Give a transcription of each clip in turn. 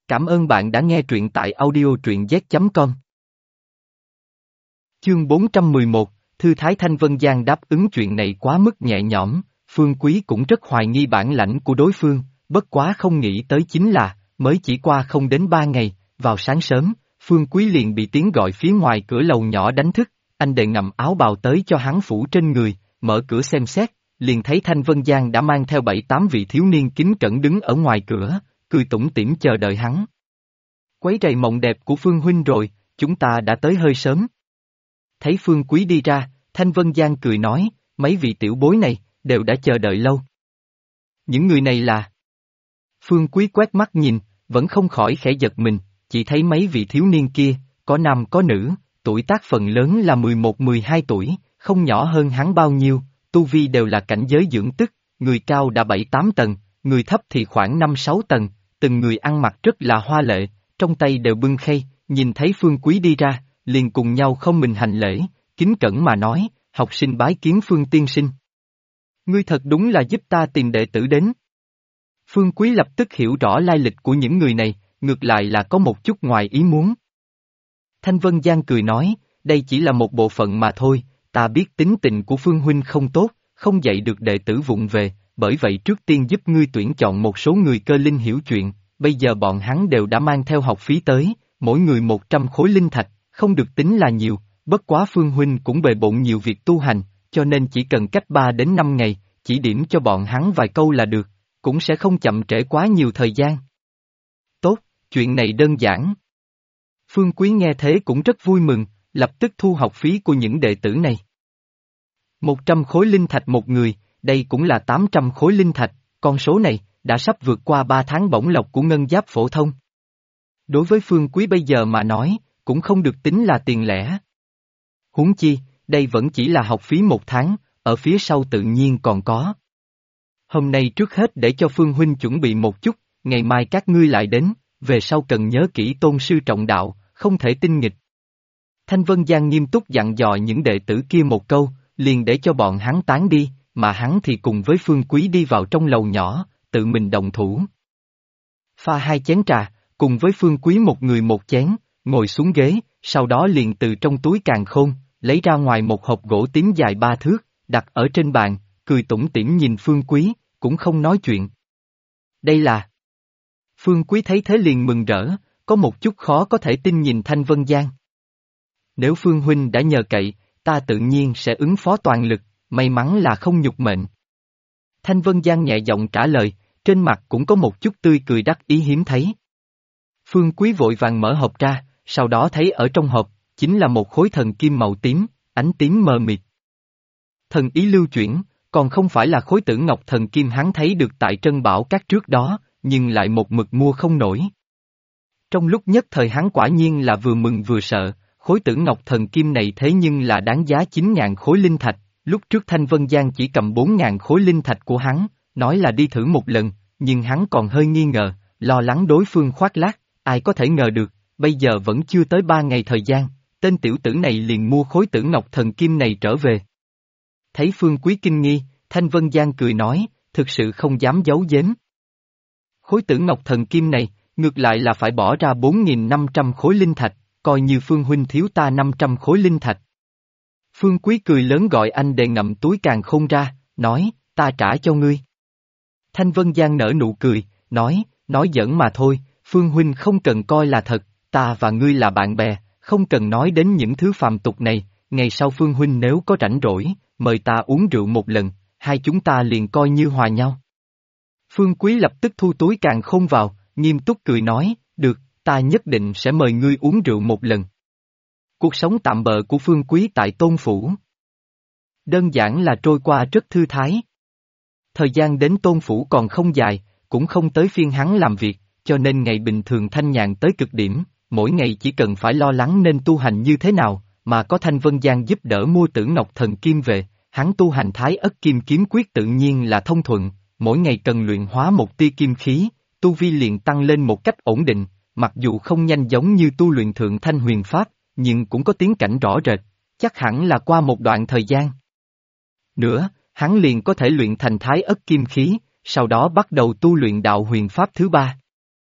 Cảm ơn bạn đã nghe truyện tại audio truyện z.com. Chương 411, Thư thái Thanh Vân Giang đáp ứng chuyện này quá mức nhẹ nhõm, Phương Quý cũng rất hoài nghi bản lãnh của đối phương, bất quá không nghĩ tới chính là, mới chỉ qua không đến 3 ngày, vào sáng sớm, Phương Quý liền bị tiếng gọi phía ngoài cửa lầu nhỏ đánh thức, anh đệ ngậm áo bào tới cho hắn phủ trên người, mở cửa xem xét, liền thấy Thanh Vân Giang đã mang theo 7-8 vị thiếu niên kính cẩn đứng ở ngoài cửa, cười tủm tỉm chờ đợi hắn. Quấy rầy mộng đẹp của Phương huynh rồi, chúng ta đã tới hơi sớm. Thấy Phương Quý đi ra, Thanh Vân Giang cười nói, mấy vị tiểu bối này, đều đã chờ đợi lâu. Những người này là... Phương Quý quét mắt nhìn, vẫn không khỏi khẽ giật mình, chỉ thấy mấy vị thiếu niên kia, có nam có nữ, tuổi tác phần lớn là 11-12 tuổi, không nhỏ hơn hắn bao nhiêu, tu vi đều là cảnh giới dưỡng tức, người cao đã 7-8 tầng, người thấp thì khoảng 5-6 tầng, từng người ăn mặc rất là hoa lệ, trong tay đều bưng khay, nhìn thấy Phương Quý đi ra, liền cùng nhau không mình hành lễ, kính cẩn mà nói, học sinh bái kiến Phương tiên sinh. Ngươi thật đúng là giúp ta tìm đệ tử đến. Phương Quý lập tức hiểu rõ lai lịch của những người này, ngược lại là có một chút ngoài ý muốn. Thanh Vân Giang cười nói, đây chỉ là một bộ phận mà thôi, ta biết tính tình của Phương huynh không tốt, không dạy được đệ tử vụng về, bởi vậy trước tiên giúp ngươi tuyển chọn một số người cơ linh hiểu chuyện, bây giờ bọn hắn đều đã mang theo học phí tới, mỗi người 100 khối linh thạch, không được tính là nhiều, bất quá Phương huynh cũng bề bộn nhiều việc tu hành, cho nên chỉ cần cách 3 đến 5 ngày, chỉ điểm cho bọn hắn vài câu là được, cũng sẽ không chậm trễ quá nhiều thời gian. Tốt, chuyện này đơn giản. Phương Quý nghe thế cũng rất vui mừng, lập tức thu học phí của những đệ tử này. 100 khối linh thạch một người, đây cũng là 800 khối linh thạch, con số này, đã sắp vượt qua 3 tháng bổng lộc của ngân giáp phổ thông. Đối với Phương Quý bây giờ mà nói, cũng không được tính là tiền lẻ. Huống chi, đây vẫn chỉ là học phí 1 tháng, ở phía sau tự nhiên còn có. Hôm nay trước hết để cho Phương huynh chuẩn bị một chút, ngày mai các ngươi lại đến, về sau cần nhớ kỹ tôn sư trọng đạo, không thể tinh nghịch. Thanh Vân Giang nghiêm túc dặn dò những đệ tử kia một câu, liền để cho bọn hắn tán đi, mà hắn thì cùng với Phương Quý đi vào trong lầu nhỏ, tự mình động thủ. Pha 2 chén trà, cùng với Phương Quý một người một chén, ngồi xuống ghế, sau đó liền từ trong túi càn khôn, lấy ra ngoài một hộp gỗ tím dài 3 thước, đặt ở trên bàn, cười tủm tỉm nhìn Phương Quý, cũng không nói chuyện. Đây là... Phương Quý thấy thế liền mừng rỡ, có một chút khó có thể tin nhìn Thanh Vân Giang. Nếu Phương huynh đã nhờ cậy, ta tự nhiên sẽ ứng phó toàn lực, may mắn là không nhục mệnh. Thanh Vân Giang nhẹ giọng trả lời, trên mặt cũng có một chút tươi cười đắc ý hiếm thấy. Phương Quý vội vàng mở hộp ra, sau đó thấy ở trong hộp, chính là một khối thần kim màu tím, ánh tím mờ mịt. Thần ý lưu chuyển, còn không phải là khối tử ngọc thần kim hắn thấy được tại Trân Bảo Các trước đó, nhưng lại một mực mua không nổi. Trong lúc nhất thời hắn quả nhiên là vừa mừng vừa sợ, khối tử ngọc thần kim này thế nhưng là đáng giá 9.000 khối linh thạch, lúc trước Thanh Vân Giang chỉ cầm 4.000 khối linh thạch của hắn, nói là đi thử một lần, nhưng hắn còn hơi nghi ngờ, lo lắng đối phương khoác lác, ai có thể ngờ được, bây giờ vẫn chưa tới 3 ngày thời gian, tên tiểu tử này liền mua khối tử ngọc thần kim này trở về. Thấy Phương Quý kinh nghi, Thanh Vân Giang cười nói, thực sự không dám giấu giếm. Khối tử ngọc thần kim này, ngược lại là phải bỏ ra 4.500 khối linh thạch, coi như Phương huynh thiếu ta 500 khối linh thạch. Phương Quý cười lớn gọi anh đệ ngậm túi càn khôn ra, nói, ta trả cho ngươi. Thanh Vân Giang nở nụ cười, nói giỡn mà thôi, Phương huynh không cần coi là thật, ta và ngươi là bạn bè, không cần nói đến những thứ phàm tục này, ngày sau Phương huynh nếu có rảnh rỗi, mời ta uống rượu một lần, hai chúng ta liền coi như hòa nhau. Phương Quý lập tức thu túi càn khôn vào, nghiêm túc cười nói, được, ta nhất định sẽ mời ngươi uống rượu một lần. Cuộc sống tạm bợ của Phương Quý tại Tôn Phủ đơn giản là trôi qua rất thư thái. Thời gian đến Tôn Phủ còn không dài, cũng không tới phiên hắn làm việc, cho nên ngày bình thường thanh nhàn tới cực điểm, mỗi ngày chỉ cần phải lo lắng nên tu hành như thế nào, mà có Thanh Vân Giang giúp đỡ mua Tử Ngọc Thần Kim về, hắn tu hành Thái Ất Kim Kiếm Quyết tự nhiên là thông thuận, mỗi ngày cần luyện hóa một tia kim khí, tu vi liền tăng lên một cách ổn định, mặc dù không nhanh giống như tu luyện Thượng Thanh Huyền Pháp, nhưng cũng có tiến cảnh rõ rệt, chắc hẳn là qua một đoạn thời gian nữa, hắn liền có thể luyện thành Thái Ất Kim Khí, sau đó bắt đầu tu luyện đạo huyền pháp thứ 3.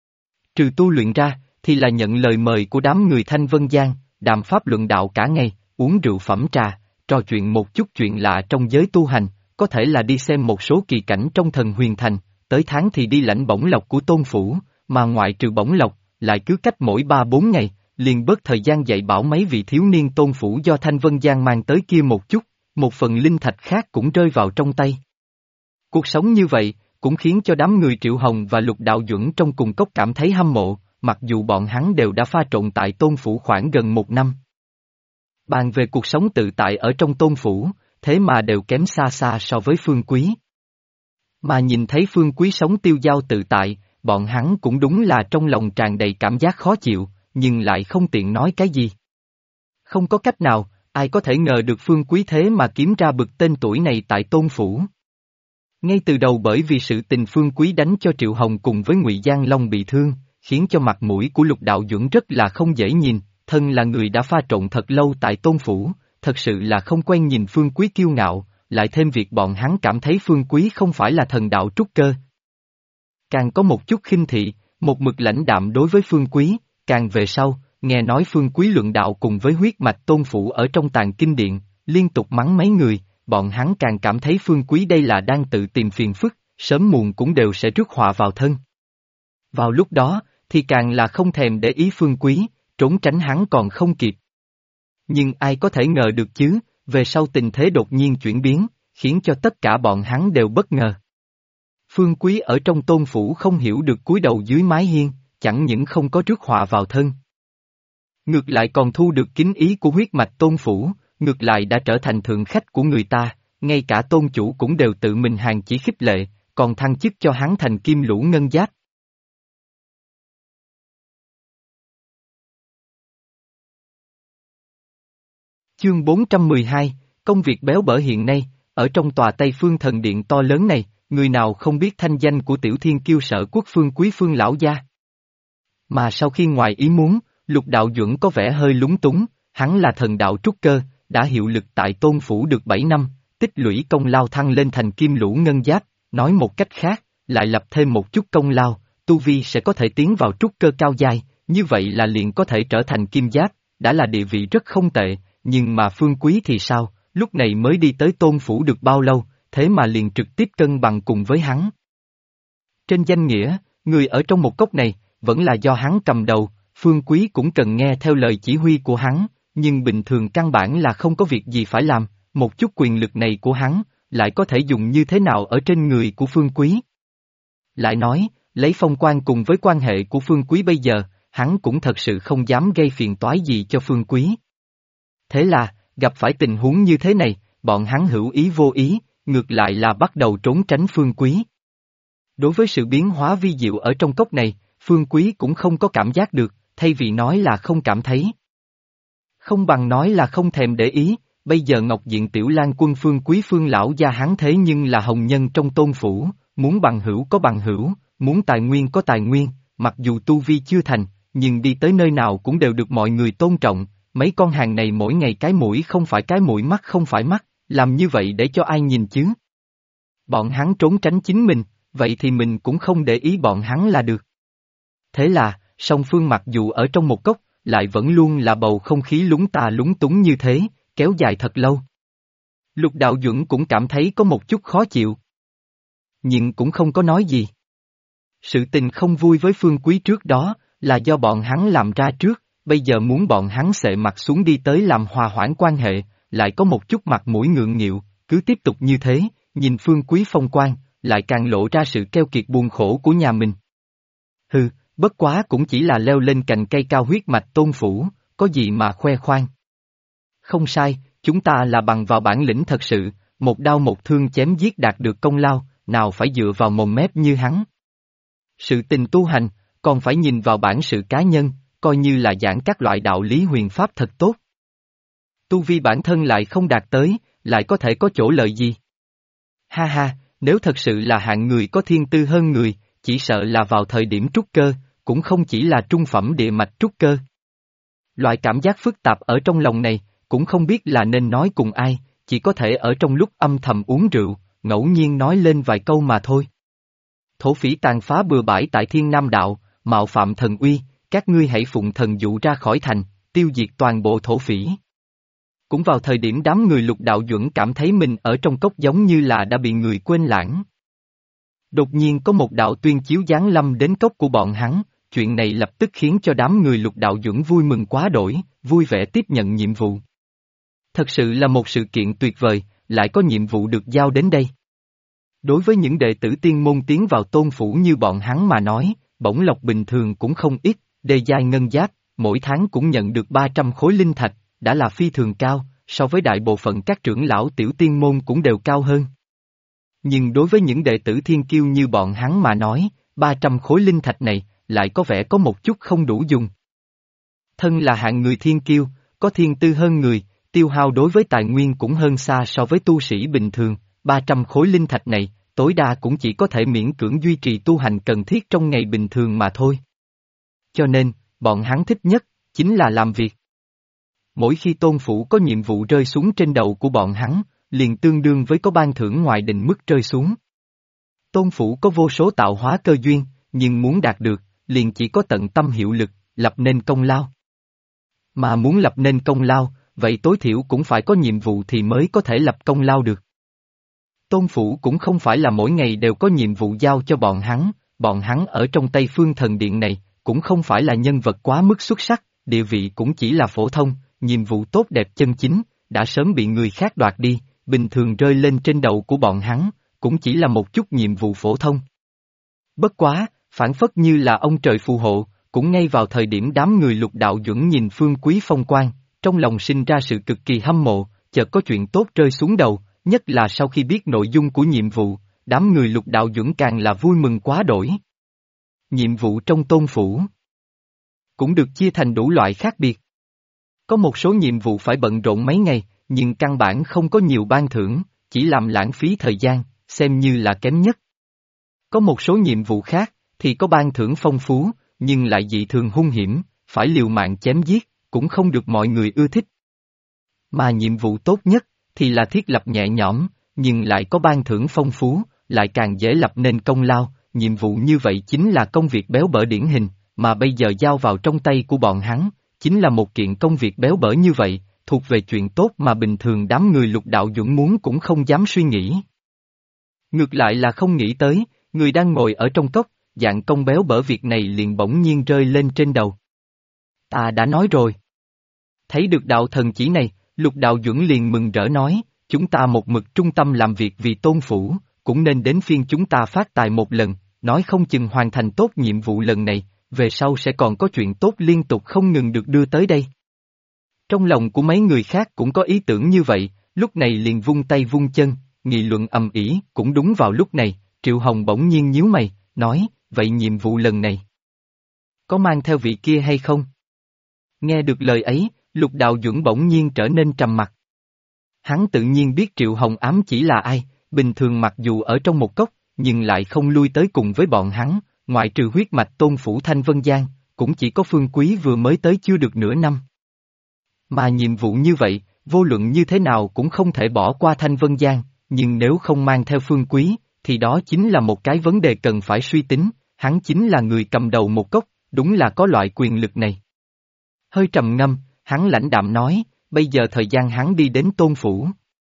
trừ tu luyện ra, thì là nhận lời mời của đám người Thanh Vân Giang, đàm pháp luận đạo cả ngày, uống rượu phẩm trà, trò chuyện một chút chuyện lạ trong giới tu hành, có thể là đi xem một số kỳ cảnh trong Thần Huyền Thành, tới tháng thì đi lãnh bổng lộc của Tôn Phủ, mà ngoại trừ bổng lộc, lại cứ cách mỗi 3-4 ngày, liền bớt thời gian dạy bảo mấy vị thiếu niên Tôn Phủ do Thanh Vân Giang mang tới kia một chút, một phần linh thạch khác cũng rơi vào trong tay. Cuộc sống như vậy, cũng khiến cho đám người Triệu Hồng và Lục Đạo Duẩn trong cùng cốc cảm thấy hâm mộ, mặc dù bọn hắn đều đã pha trộn tại Tôn Phủ khoảng gần 1 năm. Bàn về cuộc sống tự tại ở trong Tôn Phủ, thế mà đều kém xa xa so với Phương Quý. Mà nhìn thấy Phương Quý sống tiêu dao tự tại, bọn hắn cũng đúng là trong lòng tràn đầy cảm giác khó chịu, nhưng lại không tiện nói cái gì. Không có cách nào, ai có thể ngờ được Phương Quý thế mà kiếm ra bực tên tuổi này tại Tôn Phủ. Ngay từ đầu bởi vì sự tình Phương Quý đánh cho Triệu Hồng cùng với Ngụy Giang Long bị thương, khiến cho mặt mũi của Lục Đạo Duẩn rất là không dễ nhìn, thân là người đã pha trộn thật lâu tại Tôn Phủ, thật sự là không quen nhìn Phương Quý kiêu ngạo, lại thêm việc bọn hắn cảm thấy Phương Quý không phải là thần đạo trúc cơ. Càng có một chút khinh thị, một mực lãnh đạm đối với Phương Quý, càng về sau, nghe nói Phương Quý luận đạo cùng với huyết mạch Tôn Phủ ở trong tàng kinh điện, liên tục mắng mấy người, bọn hắn càng cảm thấy Phương Quý đây là đang tự tìm phiền phức, sớm muộn cũng đều sẽ rước họa vào thân. Vào lúc đó, thì càng là không thèm để ý Phương Quý, trốn tránh hắn còn không kịp. Nhưng ai có thể ngờ được chứ, về sau tình thế đột nhiên chuyển biến, khiến cho tất cả bọn hắn đều bất ngờ. Phương Quý ở trong Tôn Phủ không hiểu được cúi đầu dưới mái hiên, chẳng những không có rước họa vào thân. Ngược lại còn thu được kính ý của huyết mạch Tôn Phủ, ngược lại đã trở thành thượng khách của người ta, ngay cả Tôn Chủ cũng đều tự mình hàng chỉ khích lệ, còn thăng chức cho hắn thành Kim Lũ Ngân Giáp. Chương 412, công việc béo bở hiện nay, ở trong tòa Tây Phương Thần Điện to lớn này, người nào không biết thanh danh của Tiểu Thiên Kiêu Sở Quốc Phương Quý Phương lão gia. Mà sau khi ngoài ý muốn, Lục Đạo Duẩn có vẻ hơi lúng túng, hắn là thần đạo trúc cơ, đã hiệu lực tại Tôn Phủ được 7 năm, tích lũy công lao thăng lên thành Kim Lũ Ngân Giáp, nói một cách khác, lại lập thêm một chút công lao, tu vi sẽ có thể tiến vào trúc cơ cao giai, như vậy là liền có thể trở thành Kim Giáp, đã là địa vị rất không tệ, nhưng mà Phương Quý thì sao, lúc này mới đi tới Tôn Phủ được bao lâu, thế mà liền trực tiếp cân bằng cùng với hắn. Trên danh nghĩa, người ở trong một cốc này, vẫn là do hắn cầm đầu, Phương Quý cũng cần nghe theo lời chỉ huy của hắn, nhưng bình thường căn bản là không có việc gì phải làm, một chút quyền lực này của hắn, lại có thể dùng như thế nào ở trên người của Phương Quý. Lại nói, lấy phong quan cùng với quan hệ của Phương Quý bây giờ, hắn cũng thật sự không dám gây phiền toái gì cho Phương Quý. Thế là, gặp phải tình huống như thế này, bọn hắn hữu ý vô ý, ngược lại là bắt đầu trốn tránh Phương Quý. Đối với sự biến hóa vi diệu ở trong cốc này, Phương Quý cũng không có cảm giác được, thay vì nói là không cảm thấy. Không bằng nói là không thèm để ý, bây giờ Ngọc Diện Tiểu Lang Quân Phương Quý Phương lão gia hắn thế nhưng là hồng nhân trong Tôn Phủ, muốn bằng hữu có bằng hữu, muốn tài nguyên có tài nguyên, mặc dù tu vi chưa thành, nhưng đi tới nơi nào cũng đều được mọi người tôn trọng, mấy con hàng này mỗi ngày cái mũi không phải cái mũi mắt không phải mắt, làm như vậy để cho ai nhìn chứ? Bọn hắn trốn tránh chính mình, vậy thì mình cũng không để ý bọn hắn là được. Thế là, song phương mặc dù ở trong một cốc, lại vẫn luôn là bầu không khí lúng ta lúng túng như thế, kéo dài thật lâu. Lục Đạo Duẩn cũng cảm thấy có một chút khó chịu. Nhưng cũng không có nói gì. Sự tình không vui với Phương Quý trước đó, là do bọn hắn làm ra trước, bây giờ muốn bọn hắn xệ mặt xuống đi tới làm hòa hoãn quan hệ, lại có một chút mặt mũi ngượng nghịu, cứ tiếp tục như thế, nhìn Phương Quý phong quan, lại càng lộ ra sự keo kiệt buồn khổ của nhà mình. Hừ, bất quá cũng chỉ là leo lên cành cây cao huyết mạch Tôn Phủ, có gì mà khoe khoang. Không sai, chúng ta là bằng vào bản lĩnh thật sự, một đao một thương chém giết đạt được công lao, nào phải dựa vào mồm mép như hắn. Sự tình tu hành, còn phải nhìn vào bản sự cá nhân, coi như là giảng các loại đạo lý huyền pháp thật tốt. Tu vi bản thân lại không đạt tới, lại có thể có chỗ lợi gì? Ha ha, nếu thật sự là hạng người có thiên tư hơn người, chỉ sợ là vào thời điểm trúc cơ, cũng không chỉ là trung phẩm địa mạch trúc cơ. Loại cảm giác phức tạp ở trong lòng này, cũng không biết là nên nói cùng ai, chỉ có thể ở trong lúc âm thầm uống rượu, ngẫu nhiên nói lên vài câu mà thôi. Thổ phỉ tàn phá bừa bãi tại Thiên Nam Đạo, mạo phạm thần uy, các ngươi hãy phụng thần dụ ra khỏi thành, tiêu diệt toàn bộ thổ phỉ. Cũng vào thời điểm đám người Lục Đạo Duẩn cảm thấy mình ở trong cốc giống như là đã bị người quên lãng. Đột nhiên có một đạo tuyên chiếu giáng lâm đến cốc của bọn hắn, chuyện này lập tức khiến cho đám người Lục Đạo Duẩn vui mừng quá đổi, vui vẻ tiếp nhận nhiệm vụ. Thật sự là một sự kiện tuyệt vời, lại có nhiệm vụ được giao đến đây. Đối với những đệ tử tiên môn tiến vào tôn phủ như bọn hắn mà nói, bổng lộc bình thường cũng không ít, đề giai ngân giáp, mỗi tháng cũng nhận được 300 khối linh thạch, đã là phi thường cao, so với đại bộ phận các trưởng lão tiểu tiên môn cũng đều cao hơn. Nhưng đối với những đệ tử thiên kiêu như bọn hắn mà nói, 300 khối linh thạch này, lại có vẻ có một chút không đủ dùng. Thân là hạng người thiên kiêu, có thiên tư hơn người, tiêu hao đối với tài nguyên cũng hơn xa so với tu sĩ bình thường, 300 khối linh thạch này, tối đa cũng chỉ có thể miễn cưỡng duy trì tu hành cần thiết trong ngày bình thường mà thôi. Cho nên, bọn hắn thích nhất, chính là làm việc. Mỗi khi tôn phủ có nhiệm vụ rơi xuống trên đầu của bọn hắn, liền tương đương với có ban thưởng ngoài định mức rơi xuống. Tôn phủ có vô số tạo hóa cơ duyên, nhưng muốn đạt được, liền chỉ có tận tâm hiệu lực, lập nên công lao. Mà muốn lập nên công lao, vậy tối thiểu cũng phải có nhiệm vụ thì mới có thể lập công lao được. Tôn phủ cũng không phải là mỗi ngày đều có nhiệm vụ giao cho bọn hắn ở trong Tây Phương Thần Điện này, cũng không phải là nhân vật quá mức xuất sắc, địa vị cũng chỉ là phổ thông, nhiệm vụ tốt đẹp chân chính, đã sớm bị người khác đoạt đi, bình thường rơi lên trên đầu của bọn hắn, cũng chỉ là một chút nhiệm vụ phổ thông. Bất quá, phản phất như là ông trời phù hộ, cũng ngay vào thời điểm đám người Lục Đạo Duẩn nhìn Phương Quý phong quang, trong lòng sinh ra sự cực kỳ hâm mộ, chợt có chuyện tốt rơi xuống đầu, nhất là sau khi biết nội dung của nhiệm vụ, đám người Lục Đạo Duẩn càng là vui mừng quá đổi. Nhiệm vụ trong tôn phủ cũng được chia thành đủ loại khác biệt. Có một số nhiệm vụ phải bận rộn mấy ngày, nhưng căn bản không có nhiều ban thưởng, chỉ làm lãng phí thời gian, xem như là kém nhất. Có một số nhiệm vụ khác, thì có ban thưởng phong phú, nhưng lại dị thường hung hiểm, phải liều mạng chém giết, cũng không được mọi người ưa thích. Mà nhiệm vụ tốt nhất, thì là thiết lập nhẹ nhõm, nhưng lại có ban thưởng phong phú, lại càng dễ lập nên công lao, nhiệm vụ như vậy chính là công việc béo bở điển hình, mà bây giờ giao vào trong tay của bọn hắn, chính là một kiện công việc béo bở như vậy, thuộc về chuyện tốt mà bình thường đám người Lục Đạo Duẩn muốn cũng không dám suy nghĩ. Ngược lại là không nghĩ tới, người đang ngồi ở trong cốc, dạng công béo bở việc này liền bỗng nhiên rơi lên trên đầu. Ta đã nói rồi. Thấy được đạo thần chỉ này, Lục Đạo Duẩn liền mừng rỡ nói, chúng ta một mực trung tâm làm việc vì tôn phủ, cũng nên đến phiên chúng ta phát tài một lần, nói không chừng hoàn thành tốt nhiệm vụ lần này, về sau sẽ còn có chuyện tốt liên tục không ngừng được đưa tới đây. Trong lòng của mấy người khác cũng có ý tưởng như vậy, lúc này liền vung tay vung chân, nghị luận ầm ĩ. Cũng đúng vào lúc này, Triệu Hồng bỗng nhiên nhíu mày, nói, vậy nhiệm vụ lần này có mang theo vị kia hay không? Nghe được lời ấy, Lục Đạo Duẩn bỗng nhiên trở nên trầm mặc. Hắn tự nhiên biết Triệu Hồng ám chỉ là ai, bình thường mặc dù ở trong một cốc, nhưng lại không lui tới cùng với bọn hắn, ngoại trừ huyết mạch tôn phủ Thanh Vân Giang, cũng chỉ có Phương Quý vừa mới tới chưa được nửa năm. Mà nhiệm vụ như vậy, vô luận như thế nào cũng không thể bỏ qua Thanh Vân Giang, nhưng nếu không mang theo Phương Quý, thì đó chính là một cái vấn đề cần phải suy tính, hắn chính là người cầm đầu một cốc, đúng là có loại quyền lực này. Hơi trầm ngâm, hắn lãnh đạm nói, bây giờ thời gian hắn đi đến tôn phủ.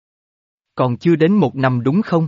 Còn chưa đến 1 năm đúng không?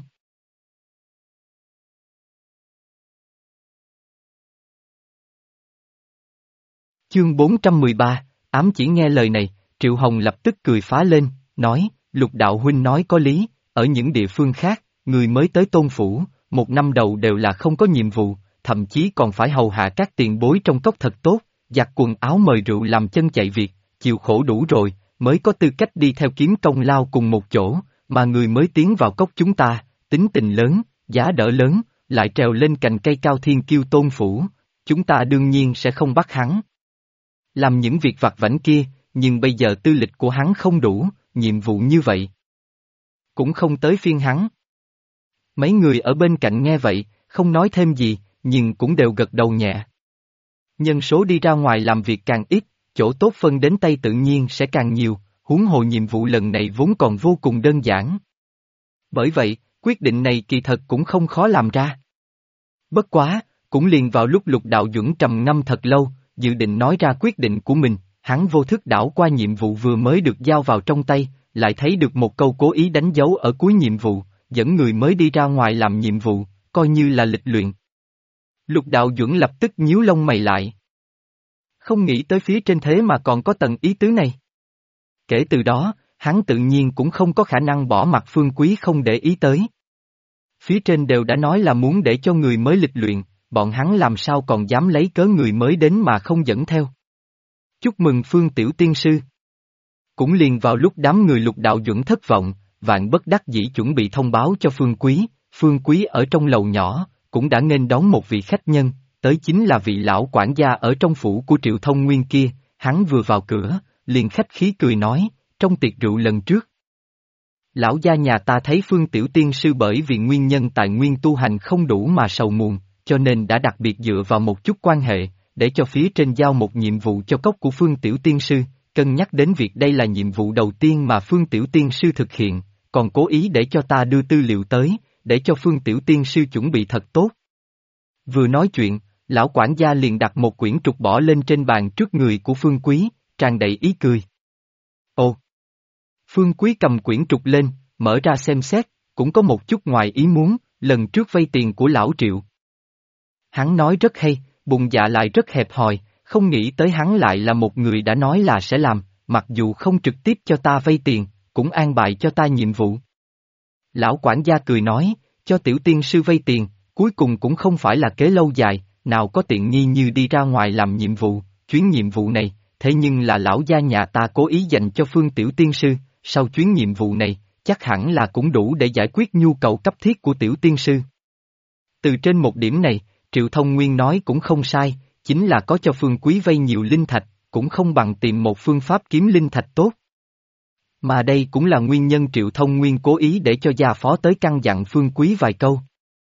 Chương 413, ám chỉ nghe lời này, Triệu Hồng lập tức cười phá lên, nói, Lục đạo huynh nói có lý, ở những địa phương khác, người mới tới tôn phủ, 1 năm đầu đều là không có nhiệm vụ, thậm chí còn phải hầu hạ các tiền bối trong cốc thật tốt, giặt quần áo mời rượu làm chân chạy việc, chịu khổ đủ rồi, mới có tư cách đi theo kiếm công lao cùng một chỗ, mà người mới tiến vào cốc chúng ta, tính tình lớn, giá đỡ lớn, lại trèo lên cành cây cao thiên kiêu tôn phủ, chúng ta đương nhiên sẽ không bắt hắn làm những việc vặt vãnh kia, nhưng bây giờ tư lịch của hắn không đủ, nhiệm vụ như vậy cũng không tới phiên hắn. Mấy người ở bên cạnh nghe vậy, không nói thêm gì, nhưng cũng đều gật đầu nhẹ. Nhân số đi ra ngoài làm việc càng ít, chỗ tốt phân đến tay tự nhiên sẽ càng nhiều, huống hồ nhiệm vụ lần này vốn còn vô cùng đơn giản. Bởi vậy, quyết định này kỳ thật cũng không khó làm ra. Bất quá, Cũng liền vào lúc Lục Đạo Duẩn trầm ngâm thật lâu, dự định nói ra quyết định của mình, hắn vô thức đảo qua nhiệm vụ vừa mới được giao vào trong tay, lại thấy được một câu cố ý đánh dấu ở cuối nhiệm vụ, dẫn người mới đi ra ngoài làm nhiệm vụ, coi như là lịch luyện. Lục Đạo Duẩn lập tức nhíu lông mày lại. Không nghĩ tới phía trên thế mà còn có tầng ý tứ này. Kể từ đó, hắn tự nhiên cũng không có khả năng bỏ mặc Phương Quý không để ý tới. Phía trên đều đã nói là muốn để cho người mới lịch luyện, bọn hắn làm sao còn dám lấy cớ người mới đến mà không dẫn theo. Chúc mừng Phương Tiểu Tiên Sư. Cũng liền vào lúc đám người Lục Đạo Duẩn thất vọng, vạn bất đắc dĩ chuẩn bị thông báo cho Phương Quý ở trong lầu nhỏ, cũng đã nghênh đón một vị khách nhân, tới chính là vị lão quản gia ở trong phủ của Triệu Thông Nguyên kia, hắn vừa vào cửa, liền khách khí cười nói, trong tiệc rượu lần trước. Lão gia nhà ta thấy Phương Tiểu Tiên Sư bởi vì nguyên nhân tài nguyên tu hành không đủ mà sầu muộn, cho nên đã đặc biệt dựa vào một chút quan hệ, để cho phía trên giao một nhiệm vụ cho cốc của Phương Tiểu Tiên Sư, cân nhắc đến việc đây là nhiệm vụ đầu tiên mà Phương Tiểu Tiên Sư thực hiện, còn cố ý để cho ta đưa tư liệu tới, để cho Phương Tiểu Tiên Sư chuẩn bị thật tốt. Vừa nói chuyện, lão quản gia liền đặt một quyển trục bỏ lên trên bàn trước người của Phương Quý, tràn đầy ý cười. Ồ! Phương Quý cầm quyển trục lên, mở ra xem xét, cũng có một chút ngoài ý muốn, lần trước vay tiền của lão Triệu. Hắn nói rất hay, bụng dạ lại rất hẹp hòi, không nghĩ tới hắn lại là một người đã nói là sẽ làm, mặc dù không trực tiếp cho ta vay tiền, cũng an bài cho ta nhiệm vụ. Lão quản gia cười nói, cho Tiểu Tiên Sư vay tiền, cuối cùng cũng không phải là kế lâu dài, nào có tiện nghi như đi ra ngoài làm nhiệm vụ, chuyến nhiệm vụ này, thế nhưng là lão gia nhà ta cố ý dành cho Phương Tiểu Tiên Sư, sau chuyến nhiệm vụ này, chắc hẳn là cũng đủ để giải quyết nhu cầu cấp thiết của Tiểu Tiên Sư. Từ trên một điểm này, Triệu Thông Nguyên nói cũng không sai, chính là có cho Phương Quý vay nhiều linh thạch, cũng không bằng tìm một phương pháp kiếm linh thạch tốt. Mà đây cũng là nguyên nhân Triệu Thông Nguyên cố ý để cho gia phó tới căn dặn Phương Quý vài câu.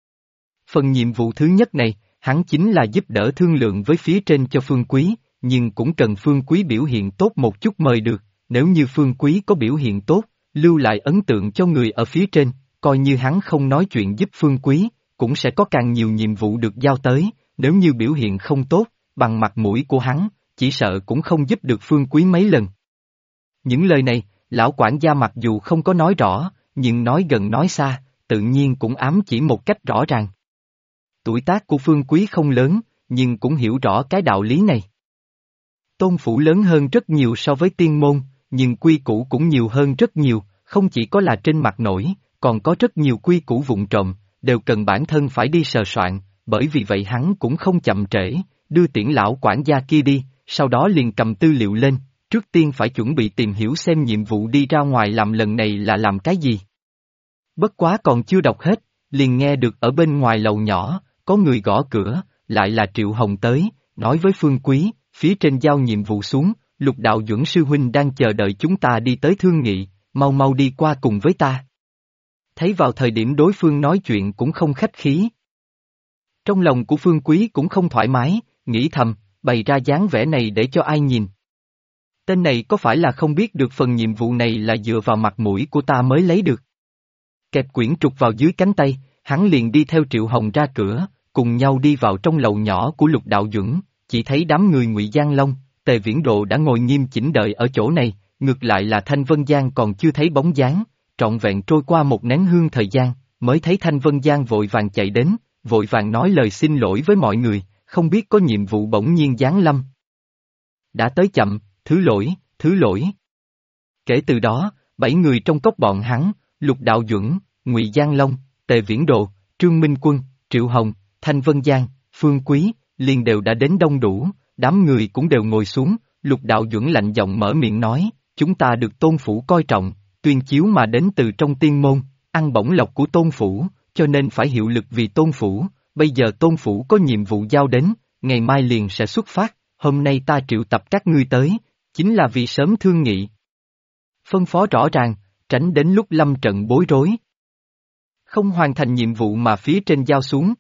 Phần nhiệm vụ thứ nhất này, hắn chính là giúp đỡ thương lượng với phía trên cho Phương Quý, nhưng cũng cần Phương Quý biểu hiện tốt một chút mời được, nếu như Phương Quý có biểu hiện tốt, lưu lại ấn tượng cho người ở phía trên, coi như hắn không nói chuyện giúp Phương Quý, cũng sẽ có càng nhiều nhiệm vụ được giao tới, nếu như biểu hiện không tốt, bằng mặt mũi của hắn, chỉ sợ cũng không giúp được Phương Quý mấy lần. Những lời này, lão quản gia mặc dù không có nói rõ, nhưng nói gần nói xa, tự nhiên cũng ám chỉ một cách rõ ràng. Tuổi tác của Phương Quý không lớn, nhưng cũng hiểu rõ cái đạo lý này. Tôn phủ lớn hơn rất nhiều so với tiên môn, nhưng quy củ cũng nhiều hơn rất nhiều, không chỉ có là trên mặt nổi, còn có rất nhiều quy củ vụng trộm, đều cần bản thân phải đi sờ soạn, bởi vì vậy hắn cũng không chậm trễ, đưa tiễn lão quản gia kia đi, sau đó liền cầm tư liệu lên, trước tiên phải chuẩn bị tìm hiểu xem nhiệm vụ đi ra ngoài làm lần này là làm cái gì. Bất quá còn chưa đọc hết, liền nghe được ở bên ngoài lầu nhỏ, có người gõ cửa, lại là Triệu Hồng tới, nói với Phương Quý, phía trên giao nhiệm vụ xuống, Lục Đạo Duẩn sư huynh đang chờ đợi chúng ta đi tới thương nghị, mau mau đi qua cùng với ta. Thấy vào thời điểm đối phương nói chuyện cũng không khách khí. Trong lòng của Phương Quý cũng không thoải mái, nghĩ thầm, bày ra dáng vẻ này để cho ai nhìn. Tên này có phải là không biết được phần nhiệm vụ này là dựa vào mặt mũi của ta mới lấy được. Kẹp quyển trục vào dưới cánh tay, hắn liền đi theo Triệu Hồng ra cửa, cùng nhau đi vào trong lầu nhỏ của Lục Đạo Duẩn, chỉ thấy đám người Ngụy Giang Long, Tề Viễn Độ đã ngồi nghiêm chỉnh đợi ở chỗ này, ngược lại là Thanh Vân Giang còn chưa thấy bóng dáng, trọn vẹn trôi qua một nén hương thời gian, mới thấy Thanh Vân Giang vội vàng chạy đến, vội vàng nói lời xin lỗi với mọi người, không biết có nhiệm vụ bỗng nhiên giáng lâm. Đã tới chậm, thứ lỗi, thứ lỗi. Kể từ đó, 7 người trong cốc bọn hắn, Lục Đạo Duẩn, Ngụy Giang Long, Tề Viễn Độ, Trương Minh Quân, Triệu Hồng, Thanh Vân Giang, Phương Quý, liền đều đã đến đông đủ, đám người cũng đều ngồi xuống, Lục Đạo Duẩn lạnh giọng mở miệng nói, chúng ta được Tôn Phủ coi trọng, tuyên chiếu mà đến từ trong tiên môn, ăn bổng lộc của Tôn Phủ, cho nên phải hiệu lực vì Tôn Phủ, bây giờ Tôn Phủ có nhiệm vụ giao đến, ngày mai liền sẽ xuất phát, hôm nay ta triệu tập các ngươi tới, chính là vì sớm thương nghị. Phân phó rõ ràng, tránh đến lúc lâm trận bối rối. Không hoàn thành nhiệm vụ mà phía trên giao xuống.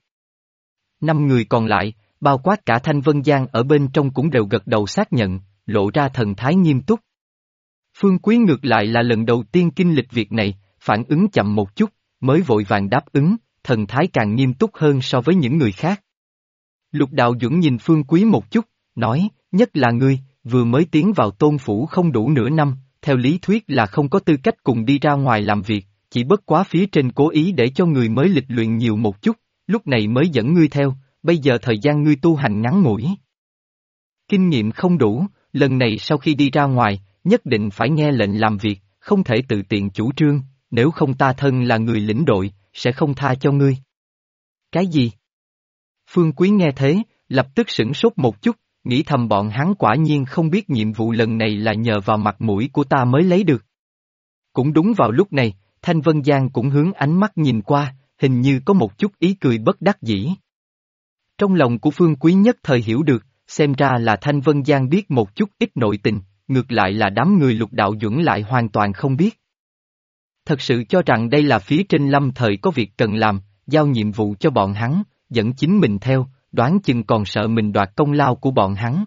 5 người còn lại, bao quát cả Thanh Vân Giang ở bên trong cũng đều gật đầu xác nhận, lộ ra thần thái nghiêm túc. Phương Quý ngược lại là lần đầu tiên kinh lịch việc này, phản ứng chậm một chút, mới vội vàng đáp ứng, thần thái càng nghiêm túc hơn so với những người khác. Lục Đạo Duẩn nhìn Phương Quý một chút, nói, nhất là ngươi, vừa mới tiến vào Tôn phủ không đủ nửa năm, theo lý thuyết là không có tư cách cùng đi ra ngoài làm việc, chỉ bất quá phía trên cố ý để cho người mới lịch luyện nhiều một chút, lúc này mới dẫn ngươi theo, bây giờ thời gian ngươi tu hành ngắn ngủi. Kinh nghiệm không đủ, lần này sau khi đi ra ngoài, nhất định phải nghe lệnh làm việc, không thể tự tiện chủ trương, nếu không ta thân là người lĩnh đội, sẽ không tha cho ngươi. Cái gì? Phương Quý nghe thế, lập tức sửng sốt một chút, nghĩ thầm bọn hắn quả nhiên không biết nhiệm vụ lần này là nhờ vào mặt mũi của ta mới lấy được. Cũng đúng vào lúc này, Thanh Vân Giang cũng hướng ánh mắt nhìn qua, hình như có một chút ý cười bất đắc dĩ. Trong lòng của Phương Quý nhất thời hiểu được, xem ra là Thanh Vân Giang biết một chút ít nội tình, ngược lại là đám người Lục Đạo Duẩn lại hoàn toàn không biết. Thật sự cho rằng đây là phía trên lâm thời có việc cần làm, giao nhiệm vụ cho bọn hắn, dẫn chính mình theo, đoán chừng còn sợ mình đoạt công lao của bọn hắn.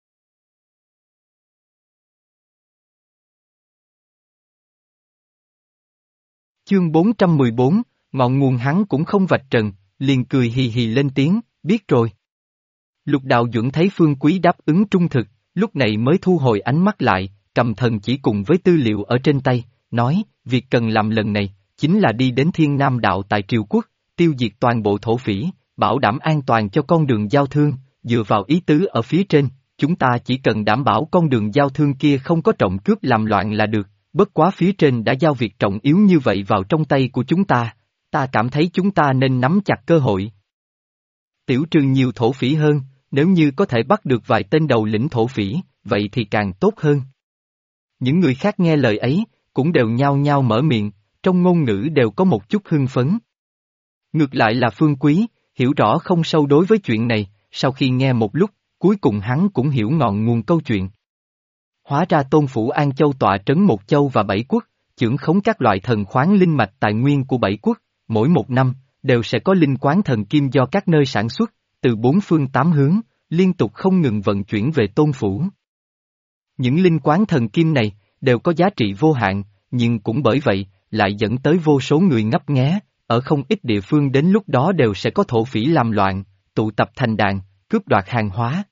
Chương 414, ngọn nguồn hắn cũng không vạch trần, liền cười hì hì lên tiếng, biết rồi. Lục Đạo Duẩn thấy Phương Quý đáp ứng trung thực, lúc này mới thu hồi ánh mắt lại, cầm thần chỉ cùng với tư liệu ở trên tay, nói, việc cần làm lần này, chính là đi đến Thiên Nam Đạo tại Triều Quốc, tiêu diệt toàn bộ thổ phỉ, bảo đảm an toàn cho con đường giao thương, dựa vào ý tứ ở phía trên, chúng ta chỉ cần đảm bảo con đường giao thương kia không có trộm cướp làm loạn là được, bất quá phía trên đã giao việc trọng yếu như vậy vào trong tay của chúng ta cảm thấy chúng ta nên nắm chặt cơ hội. Tiểu trừ nhiều thổ phỉ hơn, nếu như có thể bắt được vài tên đầu lĩnh thổ phỉ, vậy thì càng tốt hơn. Những người khác nghe lời ấy, cũng đều nhao nhao mở miệng, trong ngôn ngữ đều có một chút hưng phấn. Ngược lại là Phương Quý, hiểu rõ không sâu đối với chuyện này, sau khi nghe một lúc, cuối cùng hắn cũng hiểu ngọn nguồn câu chuyện. Hóa ra Tôn phủ An Châu tọa trấn một châu và bảy quốc, chưởng khống các loại thần khoáng linh mạch tài nguyên của bảy quốc, mỗi một năm, đều sẽ có linh quán thần kim do các nơi sản xuất, từ bốn phương tám hướng, liên tục không ngừng vận chuyển về Tôn phủ. Những linh quán thần kim này, đều có giá trị vô hạn, nhưng cũng bởi vậy, lại dẫn tới vô số người ngấp nghé, ở không ít địa phương đến lúc đó đều sẽ có thổ phỉ làm loạn, tụ tập thành đàn, cướp đoạt hàng hóa.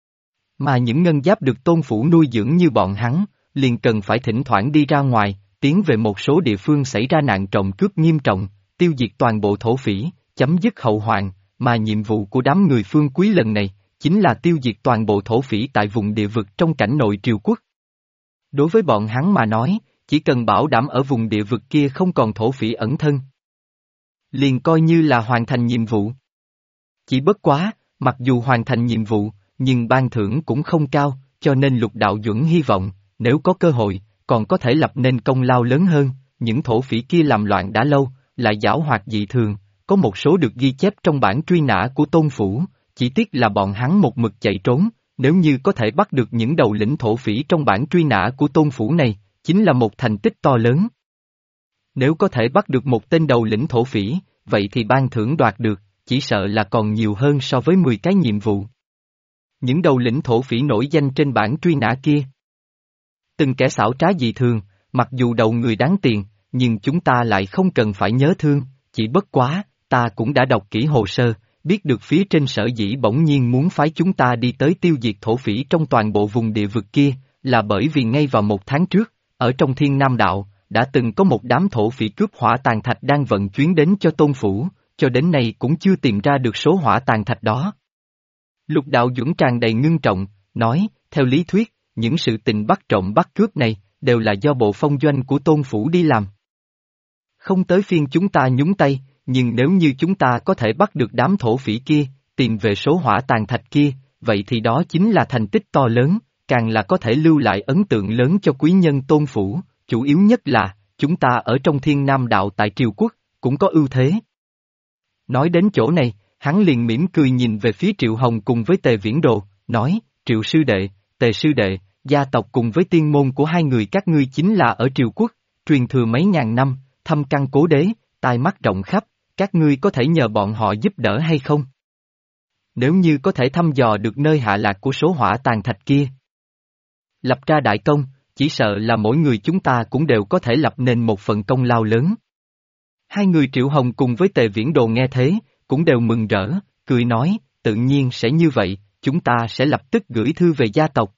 Mà những ngân giáp được Tôn phủ nuôi dưỡng như bọn hắn, liền cần phải thỉnh thoảng đi ra ngoài, tiến về một số địa phương xảy ra nạn trộm cướp nghiêm trọng, tiêu diệt toàn bộ thổ phỉ, chấm dứt hậu hoạn, mà nhiệm vụ của đám người Phương Quý lần này, chính là tiêu diệt toàn bộ thổ phỉ tại vùng địa vực trong cảnh nội triều quốc. Đối với bọn hắn mà nói, chỉ cần bảo đảm ở vùng địa vực kia không còn thổ phỉ ẩn thân, liền coi như là hoàn thành nhiệm vụ. Chỉ bất quá, mặc dù hoàn thành nhiệm vụ, nhưng ban thưởng cũng không cao, cho nên Lục Đạo Duẩn hy vọng, nếu có cơ hội, còn có thể lập nên công lao lớn hơn, những thổ phỉ kia làm loạn đã lâu, lại giảo hoạt dị thường, có một số được ghi chép trong bản truy nã của Tôn phủ, chỉ tiếc là bọn hắn một mực chạy trốn, nếu như có thể bắt được những đầu lĩnh thổ phỉ trong bản truy nã của Tôn phủ này, chính là một thành tích to lớn. Nếu có thể bắt được một tên đầu lĩnh thổ phỉ, vậy thì ban thưởng đoạt được, chỉ sợ là còn nhiều hơn so với 10 cái nhiệm vụ. Những đầu lĩnh thổ phỉ nổi danh trên bản truy nã kia. Từng kẻ xảo trá dị thường, mặc dù đầu người đáng tiền, nhưng chúng ta lại không cần phải nhớ thương, chỉ bất quá, ta cũng đã đọc kỹ hồ sơ, biết được phía trên sở dĩ bỗng nhiên muốn phái chúng ta đi tới tiêu diệt thổ phỉ trong toàn bộ vùng địa vực kia, là bởi vì ngay vào một tháng trước, ở trong Thiên Nam Đạo, đã từng có một đám thổ phỉ cướp hỏa tàn thạch đang vận chuyển đến cho Tôn phủ, cho đến nay cũng chưa tìm ra được số hỏa tàn thạch đó. Lục Đạo Duẩn tràn đầy ngưng trọng, nói, theo lý thuyết, những sự tình bắt trộm bắt cướp này, đều là do bộ phong doanh của Tôn phủ đi làm. Không tới phiên chúng ta nhúng tay, nhưng nếu như chúng ta có thể bắt được đám thổ phỉ kia, tìm về số hỏa tàn thạch kia, vậy thì đó chính là thành tích to lớn, càng là có thể lưu lại ấn tượng lớn cho quý nhân Tôn phủ, chủ yếu nhất là, chúng ta ở trong Thiên Nam Đạo tại Triều Quốc, cũng có ưu thế. Nói đến chỗ này, hắn liền mỉm cười nhìn về phía Triệu Hồng cùng với Tề Viễn Đồ, nói, Triệu sư đệ, Tề sư đệ, gia tộc cùng với tiên môn của hai người các ngươi chính là ở Triều Quốc, truyền thừa mấy ngàn năm, thâm căn cố đế, tai mắt rộng khắp, các ngươi có thể nhờ bọn họ giúp đỡ hay không? Nếu như có thể thăm dò được nơi hạ lạc của số hỏa tàn thạch kia, lập ra đại công, chỉ sợ là mỗi người chúng ta cũng đều có thể lập nên một phần công lao lớn. Hai người Triệu Hồng cùng với Tề Viễn Đồ nghe thế, cũng đều mừng rỡ, cười nói, tự nhiên sẽ như vậy, chúng ta sẽ lập tức gửi thư về gia tộc.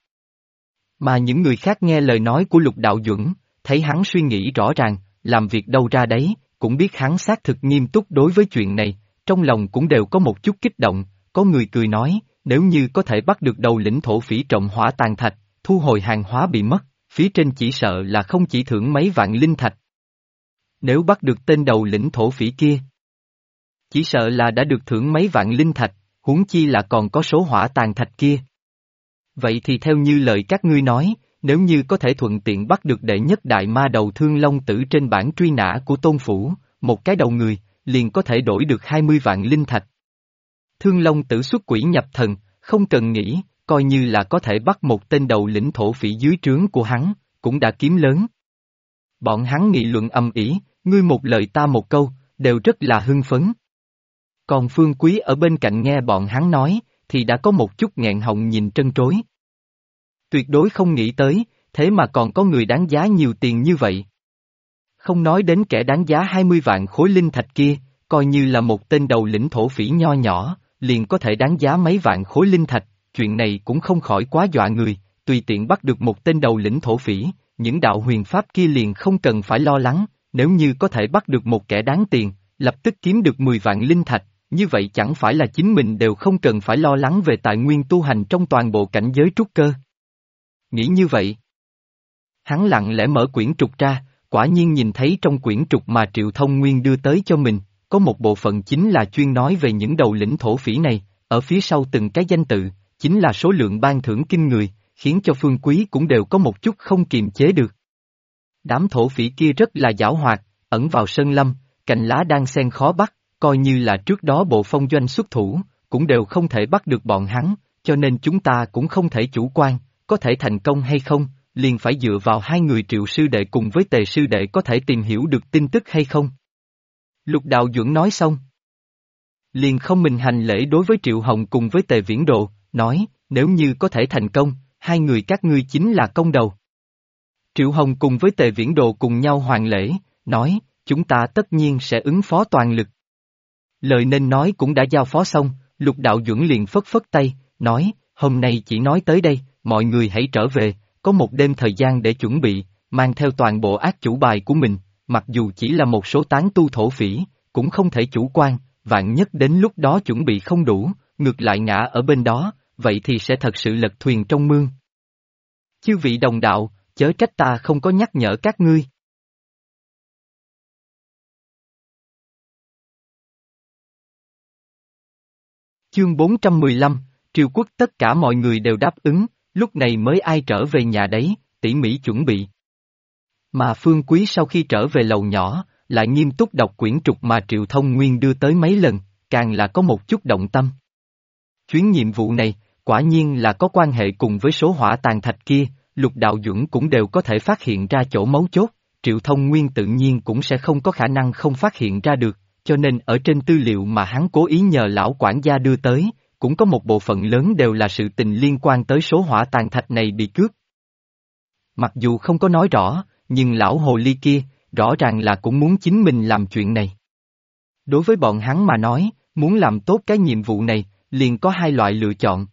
Mà những người khác nghe lời nói của Lục Đạo Duẩn, thấy hắn suy nghĩ rõ ràng, làm việc đâu ra đấy, cũng biết hắn xác thực nghiêm túc đối với chuyện này, trong lòng cũng đều có một chút kích động, có người cười nói, nếu như có thể bắt được đầu lĩnh thổ phỉ trộm hỏa tàn thạch, thu hồi hàng hóa bị mất, phía trên chỉ sợ là không chỉ thưởng mấy vạn linh thạch. Nếu bắt được tên đầu lĩnh thổ phỉ kia, chỉ sợ là đã được thưởng mấy vạn linh thạch, huống chi là còn có số hỏa tàn thạch kia. Vậy thì theo như lời các ngươi nói, nếu như có thể thuận tiện bắt được đệ nhất đại ma đầu Thương Long Tử trên bảng truy nã của Tôn Phủ, một cái đầu người, liền có thể đổi được 20 vạn linh thạch. Thương Long Tử xuất quỷ nhập thần, không cần nghĩ, coi như là có thể bắt một tên đầu lĩnh thổ phỉ dưới trướng của hắn, cũng đã kiếm lớn. Bọn hắn nghị luận ầm ĩ, ngươi một lời ta một câu, đều rất là hưng phấn. Còn Phương Quý ở bên cạnh nghe bọn hắn nói, thì đã có một chút nghẹn họng nhìn trân trối. Tuyệt đối không nghĩ tới, thế mà còn có người đáng giá nhiều tiền như vậy. Không nói đến kẻ đáng giá 20 vạn khối linh thạch kia, coi như là một tên đầu lĩnh thổ phỉ nho nhỏ, liền có thể đáng giá mấy vạn khối linh thạch, chuyện này cũng không khỏi quá dọa người, tùy tiện bắt được một tên đầu lĩnh thổ phỉ, những đạo huyền pháp kia liền không cần phải lo lắng, nếu như có thể bắt được một kẻ đáng tiền, lập tức kiếm được 10 vạn linh thạch, như vậy chẳng phải là chính mình đều không cần phải lo lắng về tài nguyên tu hành trong toàn bộ cảnh giới trúc cơ. Nghĩ như vậy, hắn lặng lẽ mở quyển trục ra, quả nhiên nhìn thấy trong quyển trục mà Triệu Thông Nguyên đưa tới cho mình, có một bộ phận chính là chuyên nói về những đầu lĩnh thổ phỉ này, ở phía sau từng cái danh tự, chính là số lượng ban thưởng kinh người, khiến cho Phương Quý cũng đều có một chút không kiềm chế được. Đám thổ phỉ kia rất là giảo hoạt, ẩn vào sơn lâm, cành lá đang xen khó bắt, coi như là trước đó Bộ Phong Doanh xuất thủ, cũng đều không thể bắt được bọn hắn, cho nên chúng ta cũng không thể chủ quan, có thể thành công hay không, liền phải dựa vào hai người Triệu sư đệ cùng với Tề sư đệ có thể tìm hiểu được tin tức hay không. Lục Đạo Duẩn nói xong, liền không mình hành lễ đối với Triệu Hồng cùng với Tề Viễn Độ, nói, nếu như có thể thành công, hai người các ngươi chính là công đầu. Triệu Hồng cùng với Tề Viễn Độ cùng nhau hoàn lễ, nói, chúng ta tất nhiên sẽ ứng phó toàn lực. Lời nên nói cũng đã giao phó xong, Lục Đạo Duẩn liền phất phất tay, nói, hôm nay chỉ nói tới đây, mọi người hãy trở về, có một đêm thời gian để chuẩn bị, mang theo toàn bộ ác chủ bài của mình, mặc dù chỉ là một số tán tu thổ phỉ, cũng không thể chủ quan, vạn nhất đến lúc đó chuẩn bị không đủ, ngược lại ngã ở bên đó, vậy thì sẽ thật sự lật thuyền trong mương. Chư vị đồng đạo, chớ trách ta không có nhắc nhở các ngươi. Chương 415, Triều Quốc tất cả mọi người đều đáp ứng, lúc này mới ai trở về nhà đấy, tỉ mỉ chuẩn bị. Mà Phương Quý sau khi trở về lầu nhỏ, lại nghiêm túc đọc quyển trục mà Triệu Thông Nguyên đưa tới mấy lần, càng là có một chút động tâm. Chuyến nhiệm vụ này, quả nhiên là có quan hệ cùng với số hỏa tàn thạch kia, Lục Đạo Duẩn cũng đều có thể phát hiện ra chỗ mấu chốt, Triệu Thông Nguyên tự nhiên cũng sẽ không có khả năng không phát hiện ra được, cho nên ở trên tư liệu mà hắn cố ý nhờ lão quản gia đưa tới, cũng có một bộ phận lớn đều là sự tình liên quan tới số hỏa tàn thạch này bị cướp. Mặc dù không có nói rõ, nhưng lão hồ ly kia, rõ ràng là cũng muốn chính mình làm chuyện này. Đối với bọn hắn mà nói, muốn làm tốt cái nhiệm vụ này, liền có hai loại lựa chọn.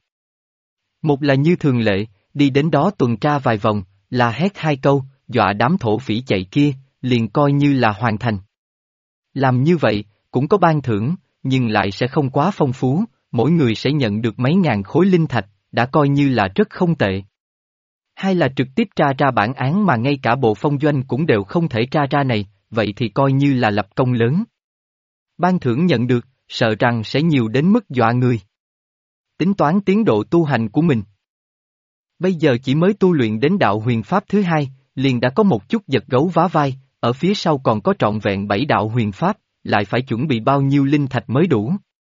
Một là như thường lệ, đi đến đó tuần tra vài vòng, là hét hai câu, dọa đám thổ phỉ chạy kia, liền coi như là hoàn thành. Làm như vậy, cũng có ban thưởng, nhưng lại sẽ không quá phong phú, mỗi người sẽ nhận được mấy ngàn khối linh thạch, đã coi như là rất không tệ. Hai là trực tiếp tra ra bản án mà ngay cả Bộ Phong Doanh cũng đều không thể tra ra này, vậy thì coi như là lập công lớn. Ban thưởng nhận được, sợ rằng sẽ nhiều đến mức dọa người. Tính toán tiến độ tu hành của mình. Bây giờ chỉ mới tu luyện đến đạo huyền pháp thứ hai, liền đã có một chút giật gấu vá vai, ở phía sau còn có trọn vẹn 7 đạo huyền pháp, lại phải chuẩn bị bao nhiêu linh thạch mới đủ.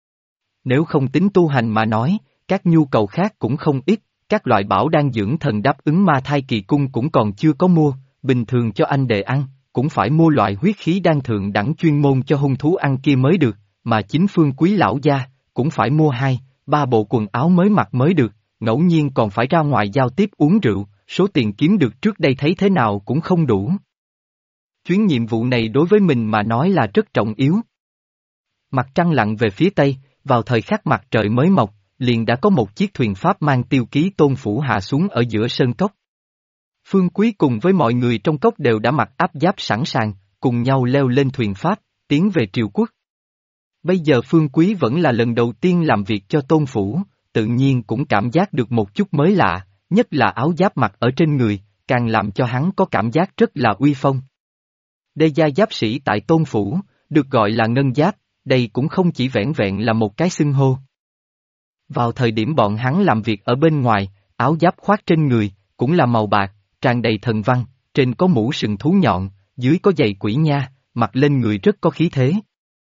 Nếu không tính tu hành mà nói, các nhu cầu khác cũng không ít, các loại bảo đan dưỡng thần đáp ứng ma thai kỳ cung cũng còn chưa có mua, bình thường cho anh đệ ăn, cũng phải mua loại huyết khí đan thượng đẳng chuyên môn cho hung thú ăn kia mới được, mà chính Phương Quý lão gia, cũng phải mua 2-3 bộ quần áo mới mặc mới được, ngẫu nhiên còn phải ra ngoài giao tiếp uống rượu, số tiền kiếm được trước đây thấy thế nào cũng không đủ. Chuyến nhiệm vụ này đối với mình mà nói là rất trọng yếu. Mặt trăng lặn về phía tây, vào thời khắc mặt trời mới mọc, liền đã có một chiếc thuyền pháp mang tiêu ký Tôn Phủ hạ xuống ở giữa sơn cốc. Phương Quý cùng với mọi người trong cốc đều đã mặc áp giáp sẵn sàng, cùng nhau leo lên thuyền pháp, tiến về triều quốc. Bây giờ Phương Quý vẫn là lần đầu tiên làm việc cho Tôn Phủ, tự nhiên cũng cảm giác được một chút mới lạ, nhất là áo giáp mặc ở trên người, càng làm cho hắn có cảm giác rất là uy phong. Đê gia giáp sĩ tại Tôn Phủ, được gọi là ngân giáp, đây cũng không chỉ vẻn vẹn là một cái xưng hô. Vào thời điểm bọn hắn làm việc ở bên ngoài, áo giáp khoác trên người, cũng là màu bạc, tràn đầy thần văn, trên có mũ sừng thú nhọn, dưới có giày quỷ nha, mặc lên người rất có khí thế.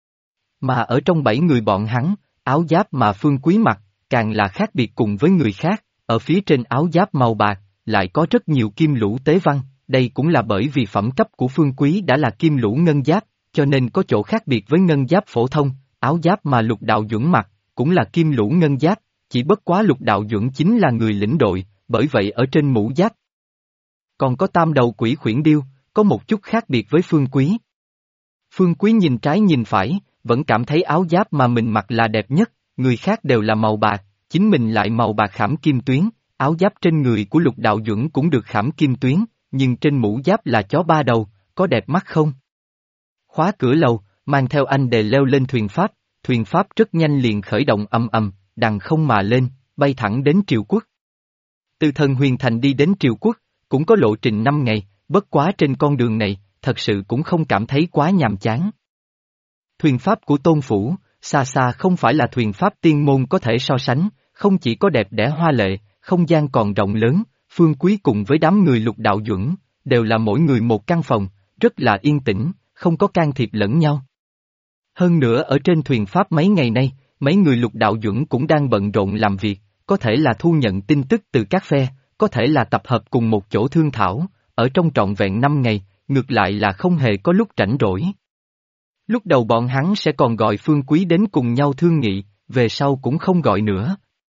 Mà ở trong 7 người bọn hắn, áo giáp mà Phương Quý mặc, càng là khác biệt cùng với người khác, ở phía trên áo giáp màu bạc, lại có rất nhiều kim lũ tế văn, đây cũng là bởi vì phẩm cấp của Phương Quý đã là kim lũ ngân giáp, cho nên có chỗ khác biệt với ngân giáp phổ thông, áo giáp mà Lục Đạo Duẩn mặc, cũng là kim lũ ngân giáp, chỉ bất quá Lục Đạo Duẩn chính là người lĩnh đội, bởi vậy ở trên mũ giáp. Còn có tam đầu quỷ khuyển điêu, có một chút khác biệt với Phương Quý. Phương Quý nhìn trái nhìn phải, vẫn cảm thấy áo giáp mà mình mặc là đẹp nhất, người khác đều là màu bạc, chính mình lại màu bạc khảm kim tuyến, áo giáp trên người của Lục Đạo Duẩn cũng được khảm kim tuyến, nhưng trên mũ giáp là chó ba đầu, có đẹp mắt không? Khóa cửa lầu, mang theo anh đề leo lên thuyền pháp rất nhanh liền khởi động ầm ầm, đằng không mà lên, bay thẳng đến Triều Quốc. Từ Thần Huyền Thành đi đến Triều Quốc, cũng có lộ trình 5 ngày, bất quá trên con đường này, thật sự cũng không cảm thấy quá nhàm chán. Thuyền pháp của Tôn Phủ, xa xa không phải là thuyền pháp tiên môn có thể so sánh, không chỉ có đẹp đẽ hoa lệ, không gian còn rộng lớn, Phương Quý cùng với đám người Lục Đạo Duẩn, đều là mỗi người một căn phòng, rất là yên tĩnh, không có can thiệp lẫn nhau. Hơn nữa ở trên thuyền pháp mấy ngày nay, mấy người Lục Đạo Duẩn cũng đang bận rộn làm việc, có thể là thu nhận tin tức từ các phe, có thể là tập hợp cùng một chỗ thương thảo, ở trong trọn vẹn 5 ngày, ngược lại là không hề có lúc rảnh rỗi. Lúc đầu bọn hắn sẽ còn gọi Phương Quý đến cùng nhau thương nghị, về sau cũng không gọi nữa.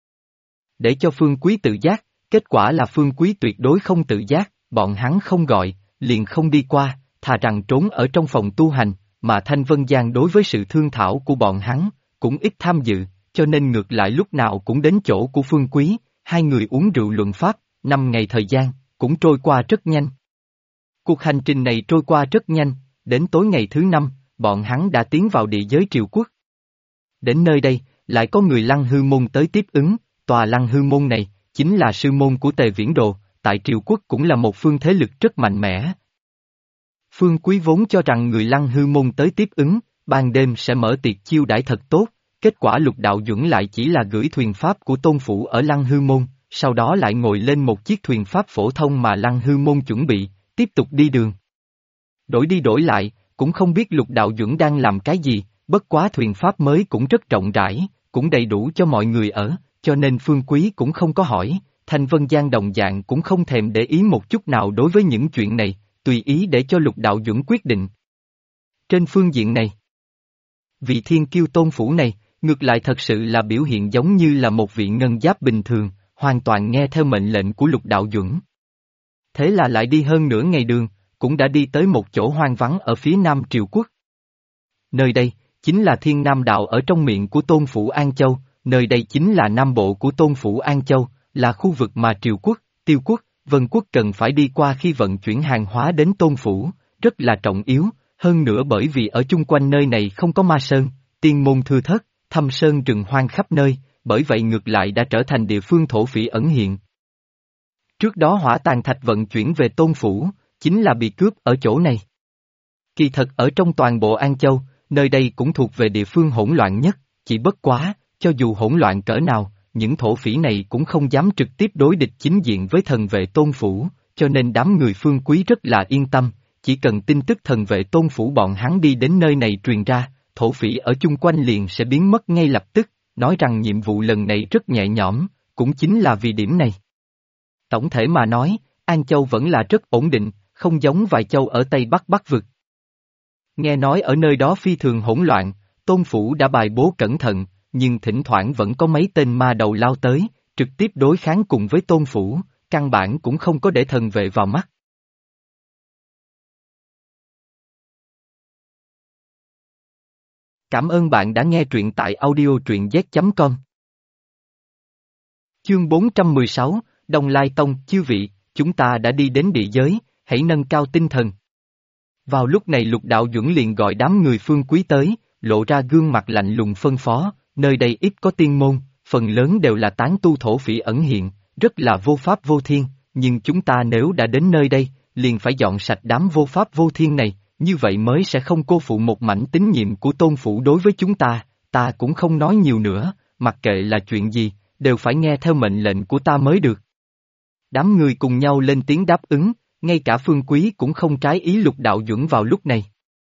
Để cho Phương Quý tự giác, kết quả là Phương Quý tuyệt đối không tự giác, bọn hắn không gọi, liền không đi qua, thà rằng trốn ở trong phòng tu hành, mà Thanh Vân Giang đối với sự thương thảo của bọn hắn, cũng ít tham dự, cho nên ngược lại lúc nào cũng đến chỗ của Phương Quý, hai người uống rượu luận pháp, 5 ngày thời gian, cũng trôi qua rất nhanh. Cuộc hành trình này trôi qua rất nhanh, đến tối ngày thứ 5, bọn hắn đã tiến vào địa giới Triều Quốc. Đến nơi đây, lại có người Lăng Hư Môn tới tiếp ứng, tòa Lăng Hư Môn này, chính là sư môn của Tề Viễn Đồ, tại Triều Quốc cũng là một phương thế lực rất mạnh mẽ. Phương Quý vốn cho rằng người Lăng Hư Môn tới tiếp ứng, ban đêm sẽ mở tiệc chiêu đãi thật tốt, kết quả Lục Đạo Duẩn lại chỉ là gửi thuyền pháp của Tôn Phủ ở Lăng Hư Môn, sau đó lại ngồi lên một chiếc thuyền pháp phổ thông mà Lăng Hư Môn chuẩn bị, tiếp tục đi đường. Đổi đi đổi lại, cũng không biết Lục Đạo Duẩn đang làm cái gì, bất quá thuyền pháp mới cũng rất rộng rãi, cũng đầy đủ cho mọi người ở, cho nên Phương Quý cũng không có hỏi, Thanh Vân Giang đồng dạng cũng không thèm để ý một chút nào đối với những chuyện này, tùy ý để cho Lục Đạo Duẩn quyết định. Trên phương diện này, vị thiên kiêu Tôn Phủ này, ngược lại thật sự là biểu hiện giống như là một vị ngân giáp bình thường, hoàn toàn nghe theo mệnh lệnh của Lục Đạo Duẩn. Thế là lại đi hơn nửa ngày đường, cũng đã đi tới một chỗ hoang vắng ở phía nam Triều Quốc. Nơi đây, chính là Thiên Nam Đạo ở trong miệng của Tôn Phủ An Châu, nơi đây chính là Nam Bộ của Tôn Phủ An Châu, là khu vực mà Triều Quốc, Tiêu Quốc, Vân Quốc cần phải đi qua khi vận chuyển hàng hóa đến Tôn Phủ, rất là trọng yếu, hơn nữa bởi vì ở chung quanh nơi này không có ma sơn, tiên môn thưa thớt, thâm sơn rừng hoang khắp nơi, bởi vậy ngược lại đã trở thành địa phương thổ phỉ ẩn hiện. Trước đó Hỏa Tàn Thạch vận chuyển về Tôn Phủ, chính là bị cướp ở chỗ này. Kỳ thật ở trong toàn bộ An Châu, nơi đây cũng thuộc về địa phương hỗn loạn nhất, chỉ bất quá, cho dù hỗn loạn cỡ nào, những thổ phỉ này cũng không dám trực tiếp đối địch chính diện với thần vệ Tôn Phủ, cho nên đám người Phương Quý rất là yên tâm, chỉ cần tin tức thần vệ Tôn Phủ bọn hắn đi đến nơi này truyền ra, thổ phỉ ở chung quanh liền sẽ biến mất ngay lập tức, nói rằng nhiệm vụ lần này rất nhẹ nhõm, cũng chính là vì điểm này. Tổng thể mà nói, An Châu vẫn là rất ổn định, không giống vài châu ở Tây Bắc Bắc vực. Nghe nói ở nơi đó phi thường hỗn loạn, Tôn Phủ đã bài bố cẩn thận, nhưng thỉnh thoảng vẫn có mấy tên ma đầu lao tới, trực tiếp đối kháng cùng với Tôn Phủ, căn bản cũng không có để thần vệ vào mắt. Cảm ơn bạn đã nghe truyện tại audio truyện z.com. Chương 416, Đông Lai Tông. Chư vị, chúng ta đã đi đến địa giới, hãy nâng cao tinh thần. Vào lúc này Lục Đạo Duẩn liền gọi đám người Phương Quý tới, lộ ra gương mặt lạnh lùng phân phó, nơi đây ít có tiên môn, phần lớn đều là tán tu thổ phỉ ẩn hiện, rất là vô pháp vô thiên, nhưng chúng ta nếu đã đến nơi đây, liền phải dọn sạch đám vô pháp vô thiên này, như vậy mới sẽ không cô phụ một mảnh tín nhiệm của tôn phủ đối với chúng ta cũng không nói nhiều nữa, mặc kệ là chuyện gì, đều phải nghe theo mệnh lệnh của ta mới được. Đám người cùng nhau lên tiếng đáp ứng, ngay cả Phương Quý cũng không trái ý Lục Đạo Duẩn vào lúc này.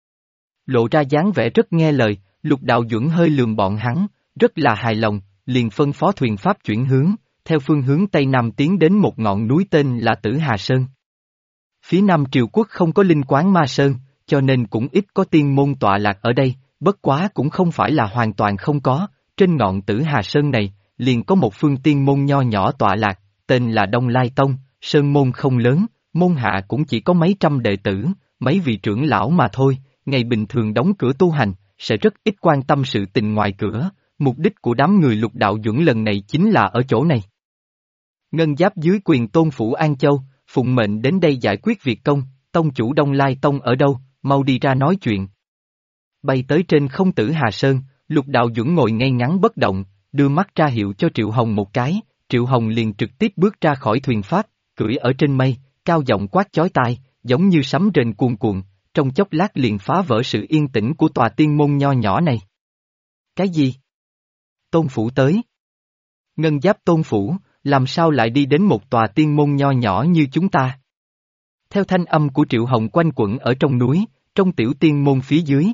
Lộ ra dáng vẻ rất nghe lời, Lục Đạo Duẩn hơi lườm bọn hắn, rất là hài lòng, liền phân phó thuyền pháp chuyển hướng, theo phương hướng Tây Nam tiến đến một ngọn núi tên là Tử Hà Sơn. Phía Nam Triều Quốc không có linh quán Ma Sơn, cho nên cũng ít có tiên môn tọa lạc ở đây, bất quá cũng không phải là hoàn toàn không có, trên ngọn Tử Hà Sơn này, liền có một phương tiên môn nho nhỏ tọa lạc, tên là Đông Lai Tông, sơn môn không lớn, môn hạ cũng chỉ có mấy trăm đệ tử, mấy vị trưởng lão mà thôi, ngày bình thường đóng cửa tu hành, sẽ rất ít quan tâm sự tình ngoài cửa, mục đích của đám người Lục Đạo Duẩn lần này chính là ở chỗ này. Ngân Giáp dưới quyền tôn phủ An Châu, phụng mệnh đến đây giải quyết việc công, tông chủ Đông Lai Tông ở đâu, mau đi ra nói chuyện. Bay tới trên không Tử Hà Sơn, Lục Đạo Duẩn ngồi ngay ngắn bất động, đưa mắt ra hiệu cho Triệu Hồng một cái, Triệu Hồng liền trực tiếp bước ra khỏi thuyền pháp, cưỡi ở trên mây, cao giọng quát chói tai, giống như sấm rền cuồn cuộn, trong chốc lát liền phá vỡ sự yên tĩnh của tòa tiên môn nho nhỏ này. Cái gì? Tôn phủ tới. Ngân Giáp tôn phủ, làm sao lại đi đến một tòa tiên môn nho nhỏ như chúng ta? Theo thanh âm của Triệu Hồng quanh quẩn ở trong núi, trong tiểu tiên môn phía dưới.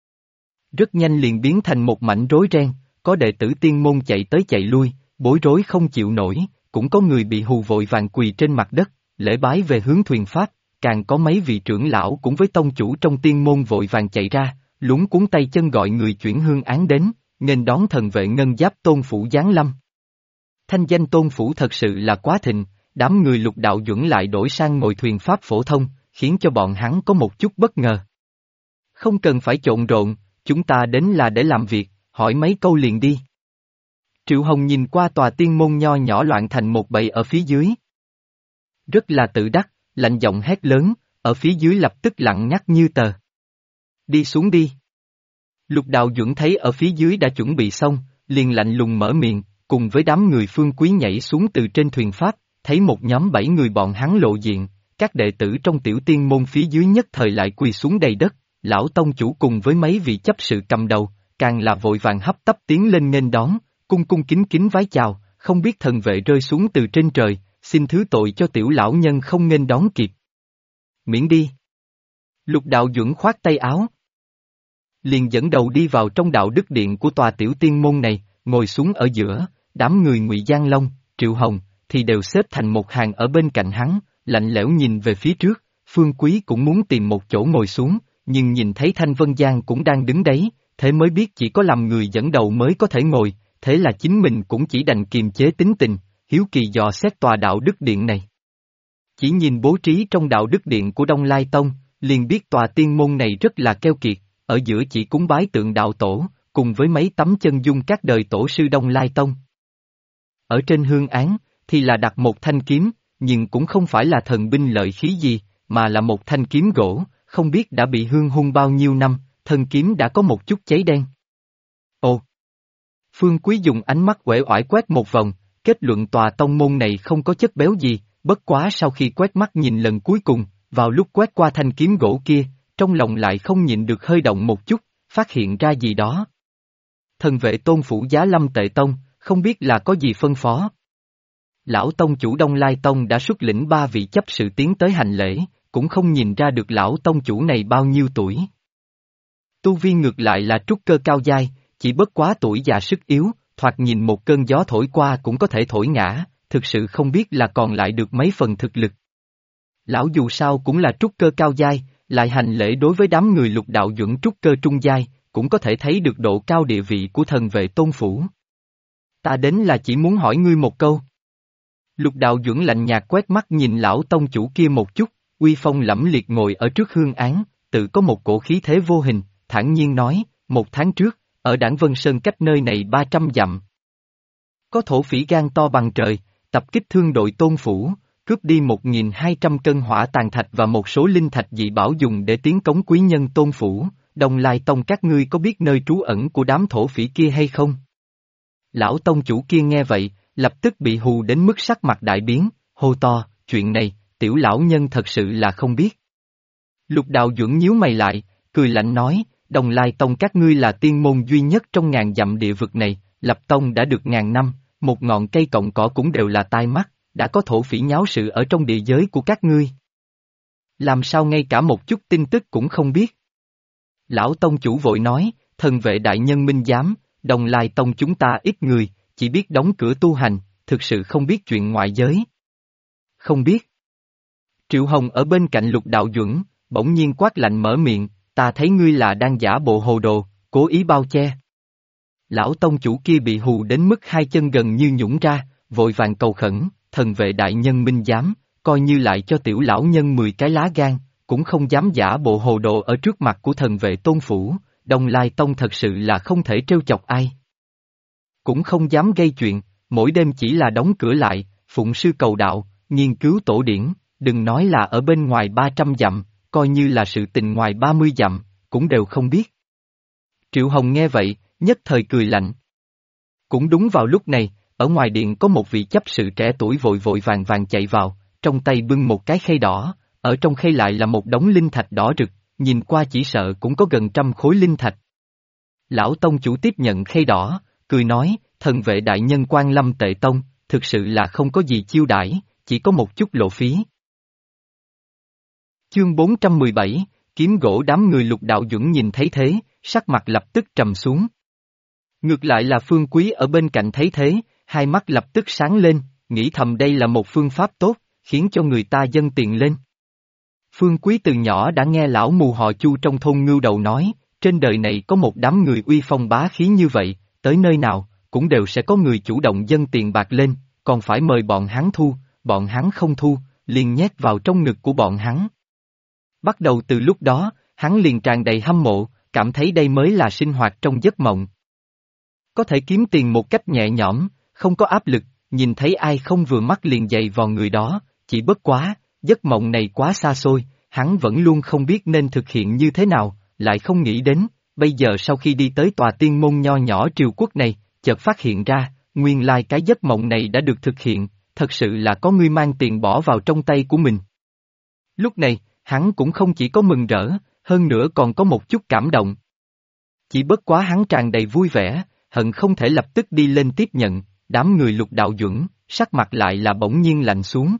Rất nhanh liền biến thành một mảnh rối ren, có đệ tử tiên môn chạy tới chạy lui, bối rối không chịu nổi, cũng có người bị hù vội vàng quỳ trên mặt đất, lễ bái về hướng thuyền pháp, càng có mấy vị trưởng lão cũng với tông chủ trong tiên môn vội vàng chạy ra, luống cuống tay chân gọi người chuyển hương án đến, nghênh đón thần vệ Ngân Giáp tôn phủ giáng lâm. Thanh danh tôn phủ thật sự là quá thịnh, đám người Lục Đạo Duẩn lại đổi sang ngồi thuyền pháp phổ thông, khiến cho bọn hắn có một chút bất ngờ. Không cần phải trộn rộn, chúng ta đến là để làm việc, hỏi mấy câu liền đi. Triệu Hồng nhìn qua tòa tiên môn nho nhỏ loạn thành một bầy ở phía dưới. Rất là tự đắc, lạnh giọng hét lớn, ở phía dưới lập tức lặng ngắt như tờ. Đi xuống đi. Lục Đạo Duẩn thấy ở phía dưới đã chuẩn bị xong, liền lạnh lùng mở miệng, cùng với đám người Phương Quý nhảy xuống từ trên thuyền pháp, thấy một nhóm 7 người bọn hắn lộ diện, các đệ tử trong tiểu tiên môn phía dưới nhất thời lại quỳ xuống đầy đất, lão tông chủ cùng với mấy vị chấp sự cầm đầu, càng là vội vàng hấp tấp tiến lên nghênh đón, cung cung kính kính vái chào, không biết thần vệ rơi xuống từ trên trời, xin thứ tội cho tiểu lão nhân không nghênh đón kịp. Miễn đi. Lục Đạo Duẩn khoát tay áo. Liền dẫn đầu đi vào trong đạo đức điện của tòa tiểu tiên môn này, ngồi xuống ở giữa, đám người Ngụy Giang Long, Triệu Hồng, thì đều xếp thành một hàng ở bên cạnh hắn, lạnh lẽo nhìn về phía trước, Phương Quý cũng muốn tìm một chỗ ngồi xuống, nhưng nhìn thấy Thanh Vân Giang cũng đang đứng đấy, thế mới biết chỉ có làm người dẫn đầu mới có thể ngồi, thế là chính mình cũng chỉ đành kiềm chế tính tình, hiếu kỳ dò xét tòa đạo đức điện này. Chỉ nhìn bố trí trong đạo đức điện của Đông Lai Tông, liền biết tòa tiên môn này rất là keo kiệt, ở giữa chỉ cúng bái tượng đạo tổ, cùng với mấy tấm chân dung các đời tổ sư Đông Lai Tông. Ở trên hương án, thì là đặt một thanh kiếm, nhưng cũng không phải là thần binh lợi khí gì, mà là một thanh kiếm gỗ, không biết đã bị hương hung bao nhiêu năm, thân kiếm đã có một chút cháy đen. Ồ! Phương Quý dùng ánh mắt uể oải quét một vòng, kết luận tòa tông môn này không có chất béo gì, bất quá sau khi quét mắt nhìn lần cuối cùng, vào lúc quét qua thanh kiếm gỗ kia, trong lòng lại không nhịn được hơi động một chút, phát hiện ra gì đó. Thần vệ tôn phủ Giá Lâm Tệ Tông, không biết là có gì phân phó. Lão tông chủ Đông Lai Tông đã xuất lĩnh 3 vị chấp sự tiến tới hành lễ, cũng không nhìn ra được lão tông chủ này bao nhiêu tuổi. Tu vi ngược lại là trúc cơ cao giai, chỉ bất quá tuổi già sức yếu, thoạt nhìn một cơn gió thổi qua cũng có thể thổi ngã, thực sự không biết là còn lại được mấy phần thực lực. Lão dù sao cũng là trúc cơ cao giai, lại hành lễ đối với đám người Lục Đạo Duẩn trúc cơ trung giai, cũng có thể thấy được độ cao địa vị của thần vệ tôn phủ. Ta đến là chỉ muốn hỏi ngươi một câu. Lục Đạo Duẩn lạnh nhạt quét mắt nhìn lão tông chủ kia một chút, uy phong lẫm liệt ngồi ở trước hương án, tự có một cổ khí thế vô hình, thản nhiên nói, 1 tháng trước, ở Đảng Vân Sơn cách nơi này 300 dặm. Có thổ phỉ gan to bằng trời, tập kích thương đội Tôn Phủ, cướp đi 1.200 cân hỏa tàn thạch và một số linh thạch dị bảo dùng để tiến cống quý nhân Tôn Phủ. Đồng Lai Tông các ngươi có biết nơi trú ẩn của đám thổ phỉ kia hay không? Lão tông chủ kia nghe vậy, lập tức bị hù đến mức sắc mặt đại biến, hô to, chuyện này, tiểu lão nhân thật sự là không biết. Lục Đạo Duẩn nhíu mày lại, cười lạnh nói, Đồng Lai Tông các ngươi là tiên môn duy nhất trong ngàn dặm địa vực này, lập tông đã được ngàn năm, một ngọn cây cọng cỏ cũng đều là tai mắt, đã có thổ phỉ nháo sự ở trong địa giới của các ngươi. Làm sao ngay cả một chút tin tức cũng không biết? Lão tông chủ vội nói, thần vệ đại nhân minh giám, Đồng Lai Tông chúng ta ít người, chỉ biết đóng cửa tu hành, thực sự không biết chuyện ngoại giới. Không biết. Triệu Hồng ở bên cạnh Lục Đạo Duẩn, bỗng nhiên quát lạnh mở miệng, ta thấy ngươi là đang giả bộ hồ đồ, cố ý bao che. Lão tông chủ kia bị hù đến mức hai chân gần như nhũn ra, vội vàng cầu khẩn, thần vệ đại nhân minh giám, coi như lại cho tiểu lão nhân 10 cái lá gan, cũng không dám giả bộ hồ đồ ở trước mặt của thần vệ Tôn Phủ, Đồng Lai Tông thật sự là không thể trêu chọc ai. Cũng không dám gây chuyện, mỗi đêm chỉ là đóng cửa lại, phụng sư cầu đạo, nghiên cứu tổ điển, đừng nói là ở bên ngoài 300 dặm, coi như là sự tình ngoài 30 dặm, cũng đều không biết. Triệu Hồng nghe vậy, nhất thời cười lạnh. Cũng đúng vào lúc này, ở ngoài điện có một vị chấp sự trẻ tuổi vội vội vàng vàng chạy vào, trong tay bưng một cái khay đỏ, ở trong khay lại là một đống linh thạch đỏ rực, nhìn qua chỉ sợ cũng có gần 100 khối linh thạch. Lão tông chủ tiếp nhận khay đỏ, cười nói, thần vệ đại nhân Quan Lâm Tệ Tông, thực sự là không có gì chiêu đãi, chỉ có một chút lộ phí. Chương 417, kiếm gỗ đám người Lục Đạo Duẩn nhìn thấy thế, sắc mặt lập tức trầm xuống. Ngược lại là Phương Quý ở bên cạnh thấy thế, hai mắt lập tức sáng lên, nghĩ thầm đây là một phương pháp tốt, khiến cho người ta dâng tiền lên. Phương Quý từ nhỏ đã nghe lão mù họ Chu trong thôn Ngưu Đầu nói, trên đời này có một đám người uy phong bá khí như vậy, tới nơi nào, cũng đều sẽ có người chủ động dâng tiền bạc lên, còn phải mời bọn hắn thu, bọn hắn không thu, liền nhét vào trong ngực của bọn hắn. Bắt đầu từ lúc đó, hắn liền tràn đầy hâm mộ, cảm thấy đây mới là sinh hoạt trong giấc mộng. Có thể kiếm tiền một cách nhẹ nhõm, không có áp lực, nhìn thấy ai không vừa mắt liền dày vào người đó, chỉ bất quá, giấc mộng này quá xa xôi, hắn vẫn luôn không biết nên thực hiện như thế nào, lại không nghĩ đến, bây giờ sau khi đi tới tòa tiên môn nho nhỏ triều quốc này, chợt phát hiện ra, nguyên lai cái giấc mộng này đã được thực hiện, thật sự là có người mang tiền bỏ vào trong tay của mình. Lúc này, hắn cũng không chỉ có mừng rỡ, hơn nữa còn có một chút cảm động. Chỉ bất quá hắn tràn đầy vui vẻ, hận không thể lập tức đi lên tiếp nhận, đám người Lục Đạo Duẩn, sắc mặt lại là bỗng nhiên lạnh xuống.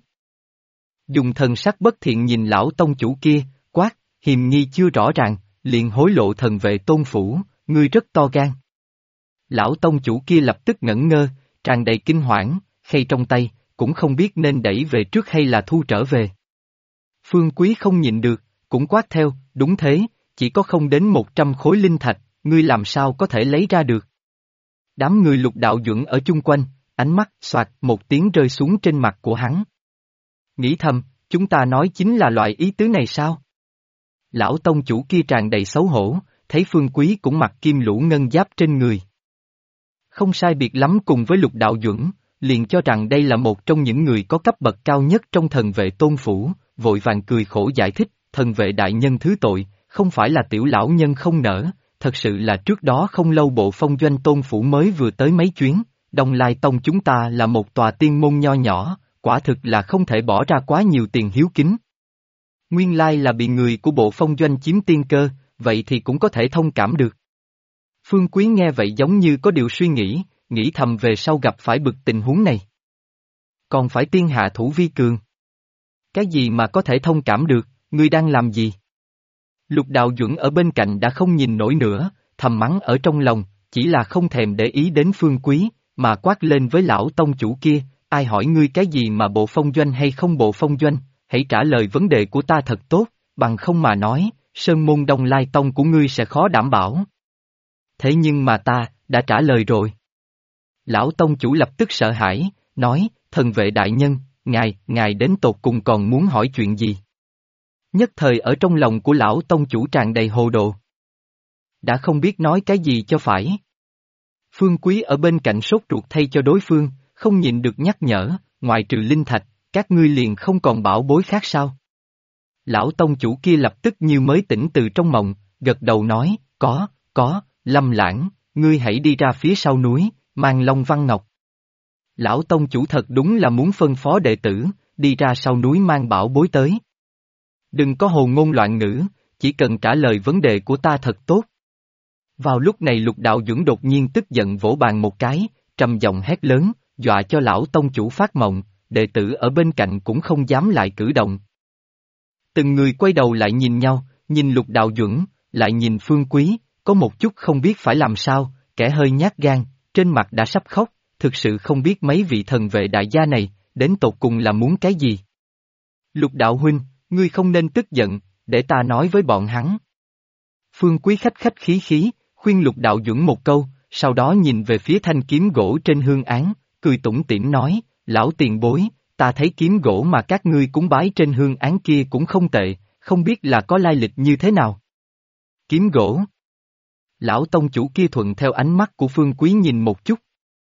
Dùng thần sắc bất thiện nhìn lão tông chủ kia, quát, hiềm nghi chưa rõ ràng, liền hối lộ thần vệ Tôn Phủ, ngươi rất to gan. Lão tông chủ kia lập tức ngẩn ngơ, tràn đầy kinh hoảng, khay trong tay, cũng không biết nên đẩy về trước hay là thu trở về. Phương Quý không nhịn được, cũng quát theo, đúng thế, chỉ có không đến 100 khối linh thạch, ngươi làm sao có thể lấy ra được. Đám người Lục Đạo Duẩn ở chung quanh, ánh mắt xoạt một tiếng rơi xuống trên mặt của hắn. Nghĩ thầm, chúng ta nói chính là loại ý tứ này sao? Lão tông chủ kia tràn đầy xấu hổ, thấy Phương Quý cũng mặc kim lũ ngân giáp trên người. Không sai biệt lắm cùng với Lục Đạo Duẩn, liền cho rằng đây là một trong những người có cấp bậc cao nhất trong thần vệ Tôn Phủ, vội vàng cười khổ giải thích, thần vệ đại nhân thứ tội, không phải là tiểu lão nhân không nỡ, thật sự là trước đó không lâu Bộ Phong Doanh Tôn Phủ mới vừa tới mấy chuyến, Đồng Lai Tông chúng ta là một tòa tiên môn nho nhỏ, quả thực là không thể bỏ ra quá nhiều tiền hiếu kính. Nguyên lai là bị người của Bộ Phong Doanh chiếm tiên cơ, vậy thì cũng có thể thông cảm được. Phương Quý nghe vậy giống như có điều suy nghĩ thầm về sau gặp phải bực tình huống này. Còn phải tiên hạ thủ vi cường. Cái gì mà có thể thông cảm được, ngươi đang làm gì? Lục Đạo Duẩn ở bên cạnh đã không nhìn nổi nữa, thầm mắng ở trong lòng, chỉ là không thèm để ý đến Phương Quý, mà quát lên với lão tông chủ kia, ai hỏi ngươi cái gì mà Bộ Phong Doanh hay không Bộ Phong Doanh, hãy trả lời vấn đề của ta thật tốt, bằng không mà nói, Sơn Môn Đồng Lai Tông của ngươi sẽ khó đảm bảo. Thế nhưng mà ta, đã trả lời rồi. Lão tông chủ lập tức sợ hãi, nói, thần vệ đại nhân, ngài đến tột cùng còn muốn hỏi chuyện gì? Nhất thời ở trong lòng của lão tông chủ tràn đầy hồ đồ. đã không biết nói cái gì cho phải. Phương Quý ở bên cạnh sốt ruột thay cho đối phương, không nhịn được nhắc nhở, ngoại trừ linh thạch, các ngươi liền không còn bảo bối khác sao? Lão tông chủ kia lập tức như mới tỉnh từ trong mộng, gật đầu nói, có, Lâm Lãng, ngươi hãy đi ra phía sau núi, mang Long Văn Ngọc. Lão tông chủ thật đúng là muốn phân phó đệ tử, đi ra sau núi mang bảo bối tới. Đừng có hồ ngôn loạn ngữ, chỉ cần trả lời vấn đề của ta thật tốt. Vào lúc này Lục Đạo Duẩn đột nhiên tức giận vỗ bàn một cái, trầm giọng hét lớn, dọa cho lão tông chủ phát mộng, đệ tử ở bên cạnh cũng không dám lại cử động. Từng người quay đầu lại nhìn nhau, nhìn Lục Đạo Duẩn, lại nhìn Phương Quý, có một chút không biết phải làm sao, kẻ hơi nhát gan, trên mặt đã sắp khóc, thực sự không biết mấy vị thần vệ đại gia này, đến tột cùng là muốn cái gì. Lục Đạo huynh, ngươi không nên tức giận, để ta nói với bọn hắn. Phương Quý khách khách khí khí, khuyên Lục Đạo Duẩn một câu, sau đó nhìn về phía thanh kiếm gỗ trên hương án, cười tủm tỉm nói, lão tiền bối, ta thấy kiếm gỗ mà các ngươi cúng bái trên hương án kia cũng không tệ, không biết là có lai lịch như thế nào. Kiếm gỗ. Lão tông chủ kia thuận theo ánh mắt của Phương Quý nhìn một chút.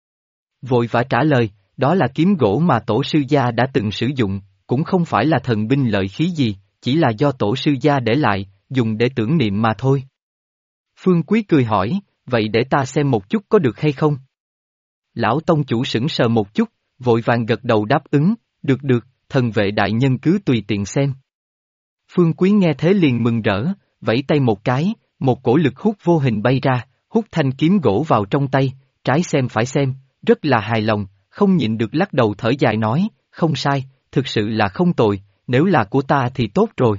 Vội vã trả lời, đó là kiếm gỗ mà tổ sư gia đã từng sử dụng, cũng không phải là thần binh lợi khí gì, chỉ là do tổ sư gia để lại, dùng để tưởng niệm mà thôi. Phương Quý cười hỏi, vậy để ta xem một chút có được hay không? Lão tông chủ sững sờ một chút, vội vàng gật đầu đáp ứng, được, thần vệ đại nhân cứ tùy tiện xem. Phương Quý nghe thế liền mừng rỡ, vẫy tay một cái, một cổ lực hút vô hình bay ra, hút thanh kiếm gỗ vào trong tay, trái xem phải xem, rất là hài lòng, không nhịn được lắc đầu thở dài nói, không sai, thực sự là không tồi, nếu là của ta thì tốt rồi.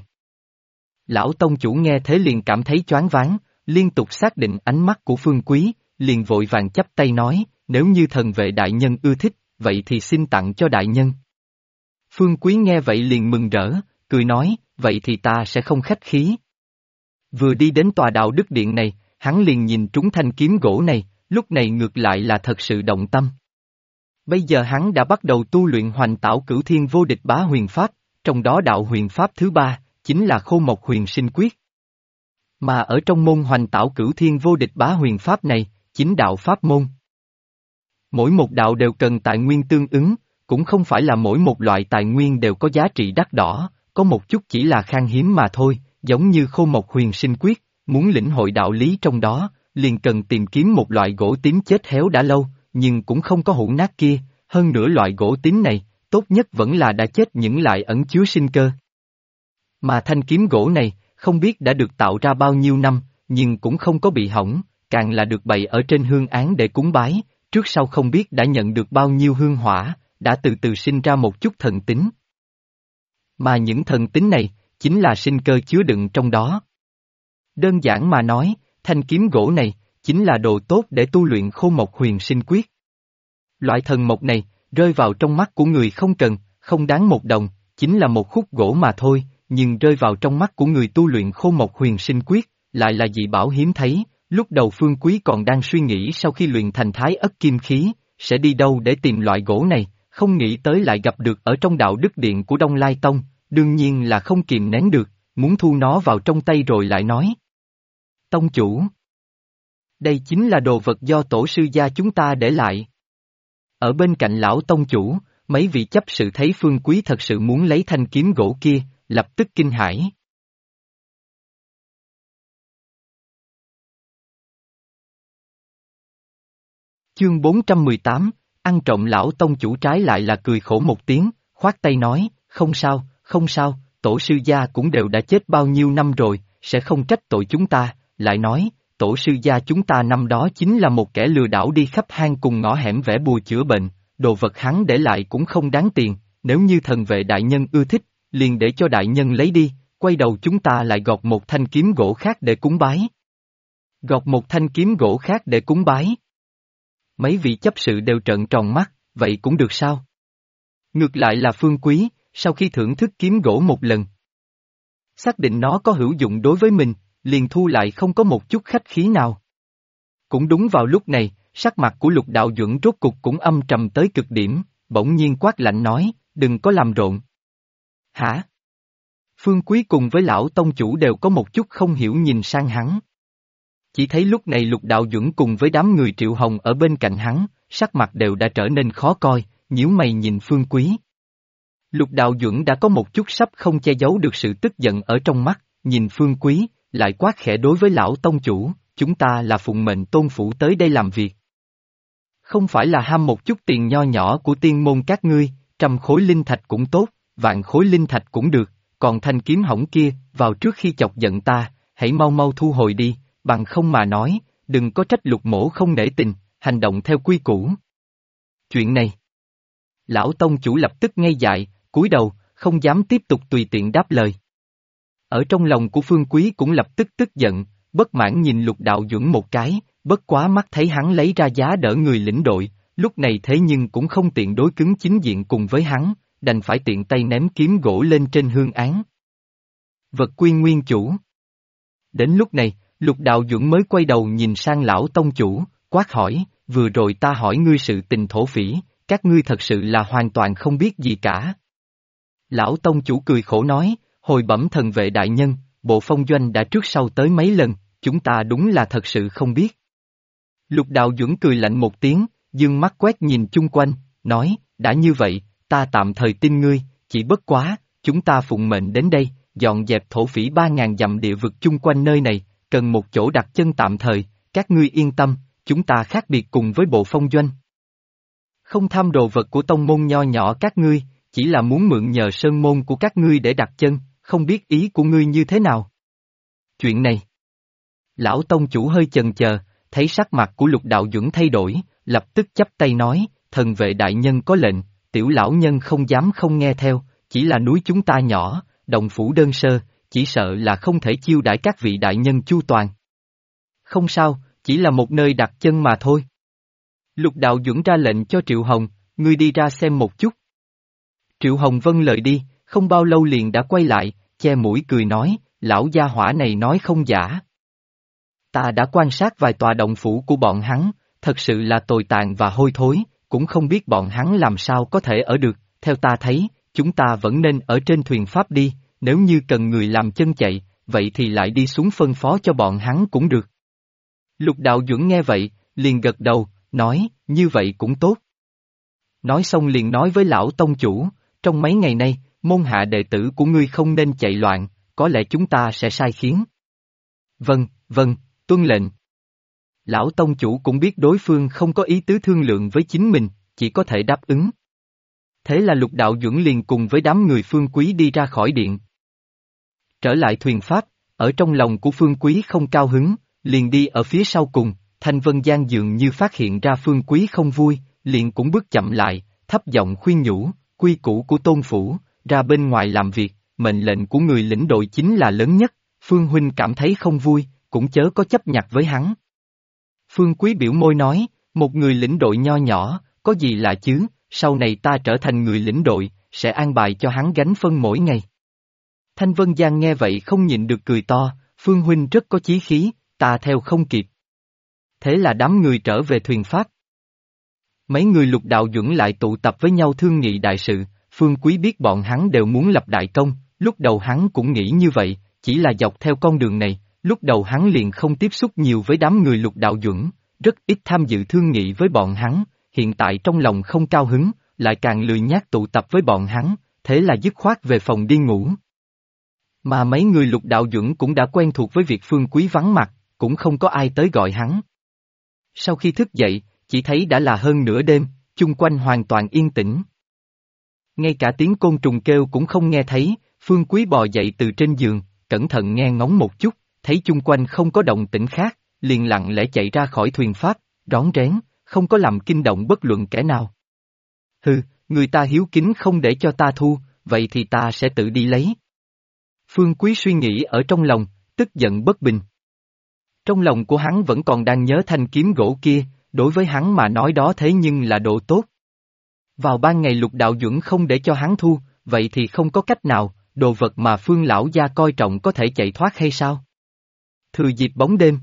Lão tông chủ nghe thế liền cảm thấy choáng váng, liên tục xác định ánh mắt của Phương Quý, liền vội vàng chắp tay nói, nếu như thần vệ đại nhân ưa thích, vậy thì xin tặng cho đại nhân. Phương Quý nghe vậy liền mừng rỡ, cười nói, vậy thì ta sẽ không khách khí. Vừa đi đến tòa đạo đức điện này, hắn liền nhìn trúng thanh kiếm gỗ này, lúc này ngược lại là thật sự động tâm. Bây giờ hắn đã bắt đầu tu luyện Hoành Tảo Cửu Thiên Vô Địch Bá Huyền Pháp, trong đó đạo huyền pháp thứ ba, chính là Khô Mộc Huyền Sinh Quyết. Mà ở trong môn Hoành Tảo Cửu Thiên Vô Địch Bá Huyền Pháp này, chính đạo pháp môn. Mỗi một đạo đều cần tài nguyên tương ứng, cũng không phải là mỗi một loại tài nguyên đều có giá trị đắt đỏ, có một chút chỉ là khan hiếm mà thôi, giống như Khô Mộc Huyền Sinh Quyết, muốn lĩnh hội đạo lý trong đó, liền cần tìm kiếm một loại gỗ tím chết héo đã lâu, nhưng cũng không có hũ nát kia, hơn nữa loại gỗ tím này, tốt nhất vẫn là đã chết những lại ẩn chứa sinh cơ. Mà thanh kiếm gỗ này, không biết đã được tạo ra bao nhiêu năm, nhưng cũng không có bị hỏng, càng là được bày ở trên hương án để cúng bái, trước sau không biết đã nhận được bao nhiêu hương hỏa, đã từ từ sinh ra một chút thần tính. Mà những thần tính này, chính là sinh cơ chứa đựng trong đó. Đơn giản mà nói, thanh kiếm gỗ này, chính là đồ tốt để tu luyện Khô Mộc Huyền Sinh Quyết. Loại thần mộc này, rơi vào trong mắt của người không cần, không đáng một đồng, chính là một khúc gỗ mà thôi, nhưng rơi vào trong mắt của người tu luyện Khô Mộc Huyền Sinh Quyết, lại là dị bảo hiếm thấy. Lúc đầu Phương Quý còn đang suy nghĩ sau khi luyện thành Thái Ất Kim Khí, sẽ đi đâu để tìm loại gỗ này, không nghĩ tới lại gặp được ở trong đạo đức điện của Đông Lai Tông, đương nhiên là không kìm nén được, muốn thu nó vào trong tay rồi lại nói. Tông chủ, đây chính là đồ vật do tổ sư gia chúng ta để lại. Ở bên cạnh lão tông chủ, mấy vị chấp sự thấy Phương Quý thật sự muốn lấy thanh kiếm gỗ kia, lập tức kinh hãi. Chương 418, ăn trộm lão tông chủ trái lại là cười khổ một tiếng, khoát tay nói, không sao, tổ sư gia cũng đều đã chết bao nhiêu năm rồi, sẽ không trách tội chúng ta, lại nói, tổ sư gia chúng ta năm đó chính là một kẻ lừa đảo đi khắp hang cùng ngõ hẻm vẽ bùa chữa bệnh, đồ vật hắn để lại cũng không đáng tiền, nếu như thần vệ đại nhân ưa thích, liền để cho đại nhân lấy đi, quay đầu chúng ta lại gọt một thanh kiếm gỗ khác để cúng bái. Gọt một thanh kiếm gỗ khác để cúng bái. Mấy vị chấp sự đều trợn tròn mắt, vậy cũng được sao? Ngược lại là Phương Quý, sau khi thưởng thức kiếm gỗ một lần, xác định nó có hữu dụng đối với mình, liền thu lại không có một chút khách khí nào. Cũng đúng vào lúc này, sắc mặt của Lục Đạo Duẩn rốt cục cũng âm trầm tới cực điểm, bỗng nhiên quát lạnh nói, đừng có làm rộn. Hả? Phương Quý cùng với lão tông chủ đều có một chút không hiểu nhìn sang hắn. Chỉ thấy lúc này Lục Đạo Duẩn cùng với đám người Triệu Hồng ở bên cạnh hắn, sắc mặt đều đã trở nên khó coi, nhíu mày nhìn Phương Quý. Lục Đạo Duẩn đã có một chút sắp không che giấu được sự tức giận ở trong mắt, nhìn Phương Quý, lại quát khẽ đối với lão tông chủ, chúng ta là phụng mệnh tôn phủ tới đây làm việc. Không phải là ham một chút tiền nho nhỏ của tiên môn các ngươi, 100 khối linh thạch cũng tốt, vạn khối linh thạch cũng được, còn thanh kiếm hỏng kia, vào trước khi chọc giận ta, hãy mau mau thu hồi đi, bằng không mà nói, đừng có trách Lục mỗ không nể tình, hành động theo quy củ. Chuyện này. Lão tông chủ lập tức ngây dại, cúi đầu, không dám tiếp tục tùy tiện đáp lời. Ở trong lòng của Phương Quý cũng lập tức tức giận, bất mãn nhìn Lục Đạo Duẩn một cái, bất quá mắt thấy hắn lấy ra giá đỡ người lĩnh đội, lúc này thế nhưng cũng không tiện đối cứng chính diện cùng với hắn, đành phải tiện tay ném kiếm gỗ lên trên hương án. Vật quy nguyên chủ. Đến lúc này, Lục Đạo Duẩn mới quay đầu nhìn sang lão tông chủ, quát hỏi, vừa rồi ta hỏi ngươi sự tình thổ phỉ, các ngươi thật sự là hoàn toàn không biết gì cả. Lão tông chủ cười khổ nói, hồi bẩm thần vệ đại nhân, bộ phong doanh đã trước sau tới mấy lần, chúng ta đúng là thật sự không biết. Lục Đạo Duẩn cười lạnh một tiếng, dương mắt quét nhìn chung quanh, nói, đã như vậy, ta tạm thời tin ngươi, chỉ bất quá, chúng ta phụng mệnh đến đây, dọn dẹp thổ phỉ 3.000 dặm địa vực chung quanh nơi này, cần một chỗ đặt chân tạm thời, các ngươi yên tâm, chúng ta khác biệt cùng với bộ phong doanh. Không tham đồ vật của tông môn nho nhỏ các ngươi, chỉ là muốn mượn nhờ sơn môn của các ngươi để đặt chân, không biết ý của ngươi như thế nào. Chuyện này. Lão tông chủ hơi chần chờ, thấy sắc mặt của Lục Đạo Duẩn thay đổi, lập tức chắp tay nói, thần vệ đại nhân có lệnh, tiểu lão nhân không dám không nghe theo, chỉ là núi chúng ta nhỏ, động phủ đơn sơ, chỉ sợ là không thể chiêu đãi các vị đại nhân chu toàn. Không sao, chỉ là một nơi đặt chân mà thôi. Lục Đạo Duẩn ra lệnh cho Triệu Hồng, ngươi đi ra xem một chút. Triệu Hồng vâng lời đi, không bao lâu liền đã quay lại, che mũi cười nói, lão gia hỏa này nói không giả. Ta đã quan sát vài tòa động phủ của bọn hắn, thật sự là tồi tàn và hôi thối, cũng không biết bọn hắn làm sao có thể ở được, theo ta thấy, chúng ta vẫn nên ở trên thuyền pháp đi, nếu như cần người làm chân chạy, vậy thì lại đi xuống phân phó cho bọn hắn cũng được. Lục Đạo Duẩn nghe vậy, liền gật đầu, nói, như vậy cũng tốt. Nói xong liền nói với lão tông chủ, trong mấy ngày nay, môn hạ đệ tử của ngươi không nên chạy loạn, có lẽ chúng ta sẽ sai khiến. Vâng, vâng, tuân lệnh. Lão tông chủ cũng biết đối phương không có ý tứ thương lượng với chính mình, chỉ có thể đáp ứng. Thế là Lục Đạo Duẩn liền cùng với đám người Phương Quý đi ra khỏi điện. Trở lại thuyền pháp, ở trong lòng của Phương Quý không cao hứng, liền đi ở phía sau cùng, Thanh Vân Giang dường như phát hiện ra Phương Quý không vui, liền cũng bước chậm lại, thấp giọng khuyên nhủ, quy củ của tôn phủ, ra bên ngoài làm việc, mệnh lệnh của người lĩnh đội chính là lớn nhất, Phương huynh cảm thấy không vui, cũng chớ có chấp nhặt với hắn. Phương Quý biểu môi nói, một người lĩnh đội nho nhỏ, có gì lạ chứ, sau này ta trở thành người lĩnh đội, sẽ an bài cho hắn gánh phân mỗi ngày. Thanh Vân Giang nghe vậy không nhịn được cười to, Phương huynh rất có chí khí, ta theo không kịp. Thế là đám người trở về thuyền pháp. Mấy người Lục Đạo Duẩn lại tụ tập với nhau thương nghị đại sự, Phương Quý biết bọn hắn đều muốn lập đại công, lúc đầu hắn cũng nghĩ như vậy, chỉ là dọc theo con đường này, lúc đầu hắn liền không tiếp xúc nhiều với đám người Lục Đạo Duẩn, rất ít tham dự thương nghị với bọn hắn, hiện tại trong lòng không cao hứng, lại càng lười nhác tụ tập với bọn hắn, thế là dứt khoát về phòng đi ngủ. Mà mấy người Lục Đạo Duẩn cũng đã quen thuộc với việc Phương Quý vắng mặt, cũng không có ai tới gọi hắn. Sau khi thức dậy, chỉ thấy đã là hơn nửa đêm, chung quanh hoàn toàn yên tĩnh. Ngay cả tiếng côn trùng kêu cũng không nghe thấy, Phương Quý bò dậy từ trên giường, cẩn thận nghe ngóng một chút, thấy chung quanh không có động tĩnh khác, liền lặng lẽ chạy ra khỏi thuyền pháp, rón rén, không có làm kinh động bất luận kẻ nào. Hừ, người ta hiếu kính không để cho ta thu, vậy thì ta sẽ tự đi lấy. Phương Quý suy nghĩ ở trong lòng, tức giận bất bình. Trong lòng của hắn vẫn còn đang nhớ thanh kiếm gỗ kia, đối với hắn mà nói đó thế nhưng là đồ tốt. Vào ban ngày Lục Đạo Duẩn không để cho hắn thu, vậy thì không có cách nào, đồ vật mà Phương lão gia coi trọng có thể chạy thoát hay sao? Thừa dịp bóng đêm.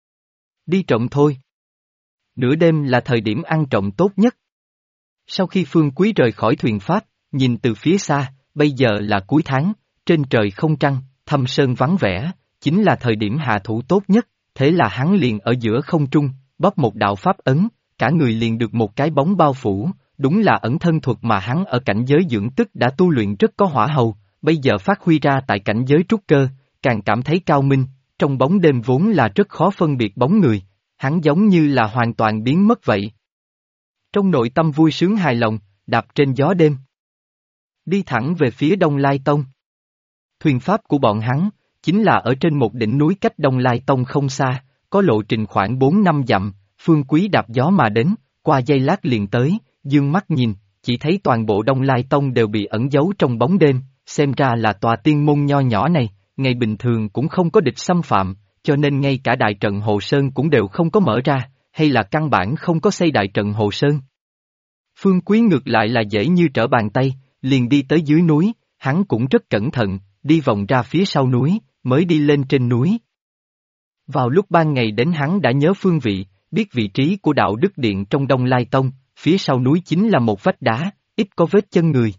Đi trộm thôi. Nửa đêm là thời điểm ăn trộm tốt nhất. Sau khi Phương Quý rời khỏi thuyền pháp, nhìn từ phía xa, bây giờ là cuối tháng, trên trời không trăng, thâm sơn vắng vẻ, chính là thời điểm hạ thủ tốt nhất, thế là hắn liền ở giữa không trung, bóp một đạo pháp ấn, cả người liền được một cái bóng bao phủ, đúng là ẩn thân thuật mà hắn ở cảnh giới dưỡng tức đã tu luyện rất có hỏa hầu, bây giờ phát huy ra tại cảnh giới trúc cơ, càng cảm thấy cao minh, trong bóng đêm vốn là rất khó phân biệt bóng người, hắn giống như là hoàn toàn biến mất vậy. Trong nội tâm vui sướng hài lòng, đạp trên gió đêm. Đi thẳng về phía Đông Lai Tông. Thuyền pháp của bọn hắn, chính là ở trên một đỉnh núi cách Đông Lai Tông không xa, có lộ trình khoảng 4-5 dặm, Phương Quý đạp gió mà đến, qua giây lát liền tới, dương mắt nhìn, chỉ thấy toàn bộ Đông Lai Tông đều bị ẩn giấu trong bóng đêm, xem ra là tòa tiên môn nho nhỏ này, ngày bình thường cũng không có địch xâm phạm, cho nên ngay cả đại trận Hồ Sơn cũng đều không có mở ra, hay là căn bản không có xây đại trận Hồ Sơn. Phương Quý ngược lại là dễ như trở bàn tay, liền đi tới dưới núi, hắn cũng rất cẩn thận, đi vòng ra phía sau núi, mới đi lên trên núi. Vào lúc ban ngày đến hắn đã nhớ phương vị, biết vị trí của đạo đức điện trong Đông Lai Tông, phía sau núi chính là một vách đá, ít có vết chân người.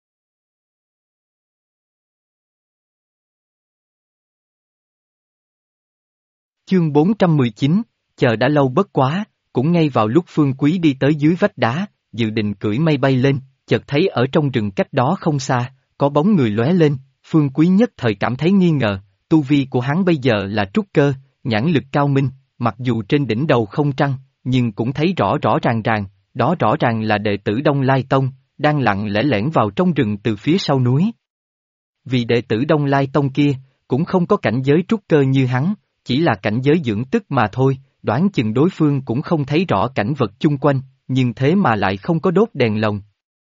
Chương 419, chờ đã lâu bất quá, cũng ngay vào lúc Phương Quý đi tới dưới vách đá, dự định cưỡi mây bay lên, chợt thấy ở trong rừng cách đó không xa, có bóng người lóe lên, Phương Quý nhất thời cảm thấy nghi ngờ, tu vi của hắn bây giờ là trúc cơ, nhãn lực cao minh, mặc dù trên đỉnh đầu không trăng, nhưng cũng thấy rõ rõ ràng ràng, đó rõ ràng là đệ tử Đông Lai Tông, đang lặng lẽ lẻn vào trong rừng từ phía sau núi. Vì đệ tử Đông Lai Tông kia, cũng không có cảnh giới trúc cơ như hắn, chỉ là cảnh giới dưỡng tức mà thôi, đoán chừng đối phương cũng không thấy rõ cảnh vật chung quanh, nhưng thế mà lại không có đốt đèn lồng.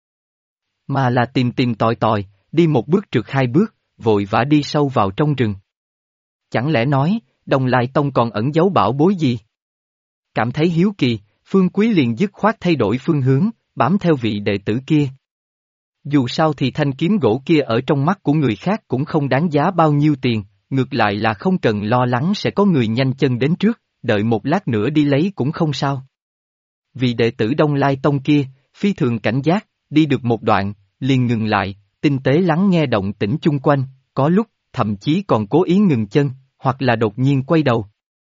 Mà là tìm tìm tòi tòi, đi một bước trượt hai bước, vội vã đi sâu vào trong rừng. Chẳng lẽ nói, Đông Lai Tông còn ẩn giấu bảo bối gì? Cảm thấy hiếu kỳ, Phương Quý liền dứt khoát thay đổi phương hướng, bám theo vị đệ tử kia. Dù sao thì thanh kiếm gỗ kia ở trong mắt của người khác cũng không đáng giá bao nhiêu tiền, ngược lại là không cần lo lắng sẽ có người nhanh chân đến trước, đợi một lát nữa đi lấy cũng không sao. Vị đệ tử Đông Lai Tông kia, phi thường cảnh giác, đi được một đoạn, liền ngừng lại, tinh tế lắng nghe động tĩnh chung quanh, có lúc, thậm chí còn cố ý ngừng chân, hoặc là đột nhiên quay đầu.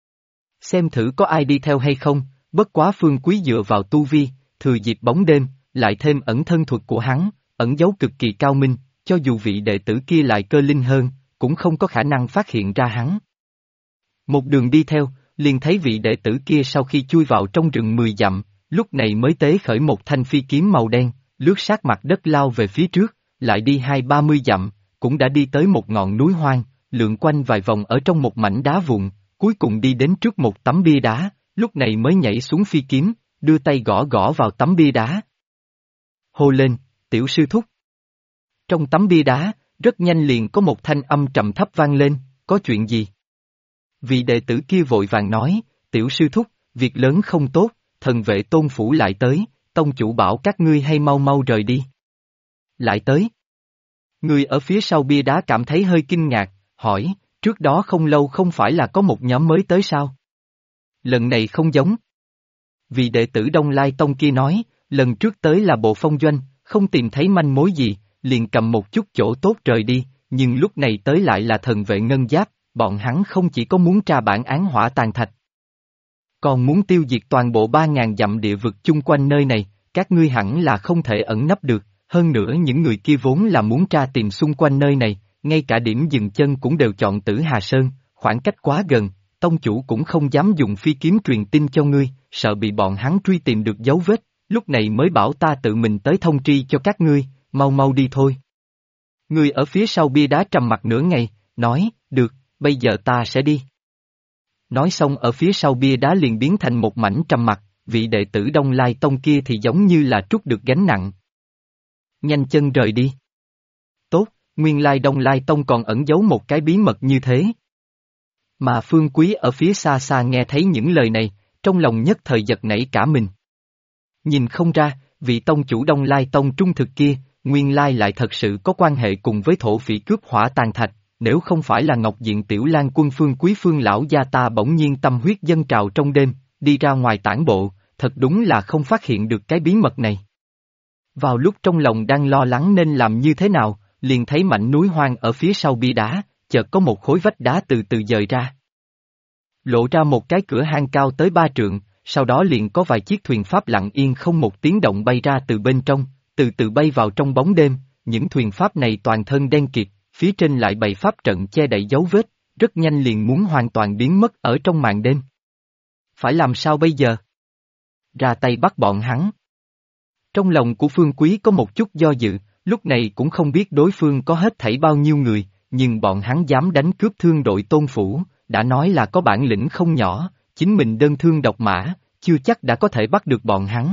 Xem thử có ai đi theo hay không, bất quá Phương Quý dựa vào tu vi, thừa dịp bóng đêm, lại thêm ẩn thân thuật của hắn, ẩn dấu cực kỳ cao minh, cho dù vị đệ tử kia lại cơ linh hơn, cũng không có khả năng phát hiện ra hắn. Một đường đi theo, liền thấy vị đệ tử kia sau khi chui vào trong rừng 10 dặm, lúc này mới tế khởi một thanh phi kiếm màu đen, lướt sát mặt đất lao về phía trước, lại đi 20-30 dặm, cũng đã đi tới một ngọn núi hoang, lượn quanh vài vòng ở trong một mảnh đá vụn, cuối cùng đi đến trước một tấm bia đá, lúc này mới nhảy xuống phi kiếm, đưa tay gõ gõ vào tấm bia đá. Hô lên, tiểu sư thúc. Trong tấm bia đá, rất nhanh liền có một thanh âm trầm thấp vang lên, có chuyện gì? Vị đệ tử kia vội vàng nói, tiểu sư thúc, việc lớn không tốt, thần vệ tôn phủ lại tới, tông chủ bảo các ngươi hay mau mau rời đi. Lại tới. Người ở phía sau bia đá cảm thấy hơi kinh ngạc, hỏi, trước đó không lâu không phải là có một nhóm mới tới sao? Lần này không giống. Vị đệ tử Đông Lai Tông kia nói, lần trước tới là Bộ Phong Doanh, không tìm thấy manh mối gì, liền cầm một chút chỗ tốt rời đi, nhưng lúc này tới lại là thần vệ ngân giáp, bọn hắn không chỉ có muốn tra bản án hỏa tàn thạch, còn muốn tiêu diệt toàn bộ 3.000 dặm địa vực chung quanh nơi này, các ngươi hẳn là không thể ẩn nấp được, hơn nữa những người kia vốn là muốn tra tìm xung quanh nơi này, ngay cả điểm dừng chân cũng đều chọn Tử Hà Sơn, khoảng cách quá gần, tông chủ cũng không dám dùng phi kiếm truyền tin cho ngươi, sợ bị bọn hắn truy tìm được dấu vết, lúc này mới bảo ta tự mình tới thông tri cho các ngươi, mau mau đi thôi. Người ở phía sau bia đá trầm mặt nửa ngày, nói, được, bây giờ ta sẽ đi. Nói xong ở phía sau bia đá liền biến thành một mảnh trầm mặc, vị đệ tử Đông Lai Tông kia thì giống như là trút được gánh nặng. Nhanh chân rời đi. Tốt, nguyên lai Đông Lai Tông còn ẩn giấu một cái bí mật như thế. Mà Phương Quý ở phía xa xa nghe thấy những lời này, trong lòng nhất thời giật nảy cả mình. Nhìn không ra, vị tông chủ Đông Lai Tông trung thực kia, nguyên lai lại thật sự có quan hệ cùng với thổ phỉ cướp hỏa tàn thạch, nếu không phải là Ngọc Diện Tiểu Lan Quân Phương Quý Phương lão gia ta bỗng nhiên tâm huyết dâng trào trong đêm, đi ra ngoài tản bộ, thật đúng là không phát hiện được cái bí mật này. Vào lúc trong lòng đang lo lắng nên làm như thế nào, liền thấy mảnh núi hoang ở phía sau bia đá, chợt có một khối vách đá từ từ dời ra. lộ ra một cái cửa hang cao tới 3 trượng, sau đó liền có vài chiếc thuyền pháp lặng yên không một tiếng động bay ra từ bên trong, từ từ bay vào trong bóng đêm, những thuyền pháp này toàn thân đen kịt, phía trên lại bày pháp trận che đậy dấu vết, rất nhanh liền muốn hoàn toàn biến mất ở trong màn đêm. Phải làm sao bây giờ? Ra tay bắt bọn hắn. Trong lòng của Phương Quý có một chút do dự, lúc này cũng không biết đối phương có hết thảy bao nhiêu người, nhưng bọn hắn dám đánh cướp thương đội Tôn Phủ, đã nói là có bản lĩnh không nhỏ, chính mình đơn thương độc mã, chưa chắc đã có thể bắt được bọn hắn.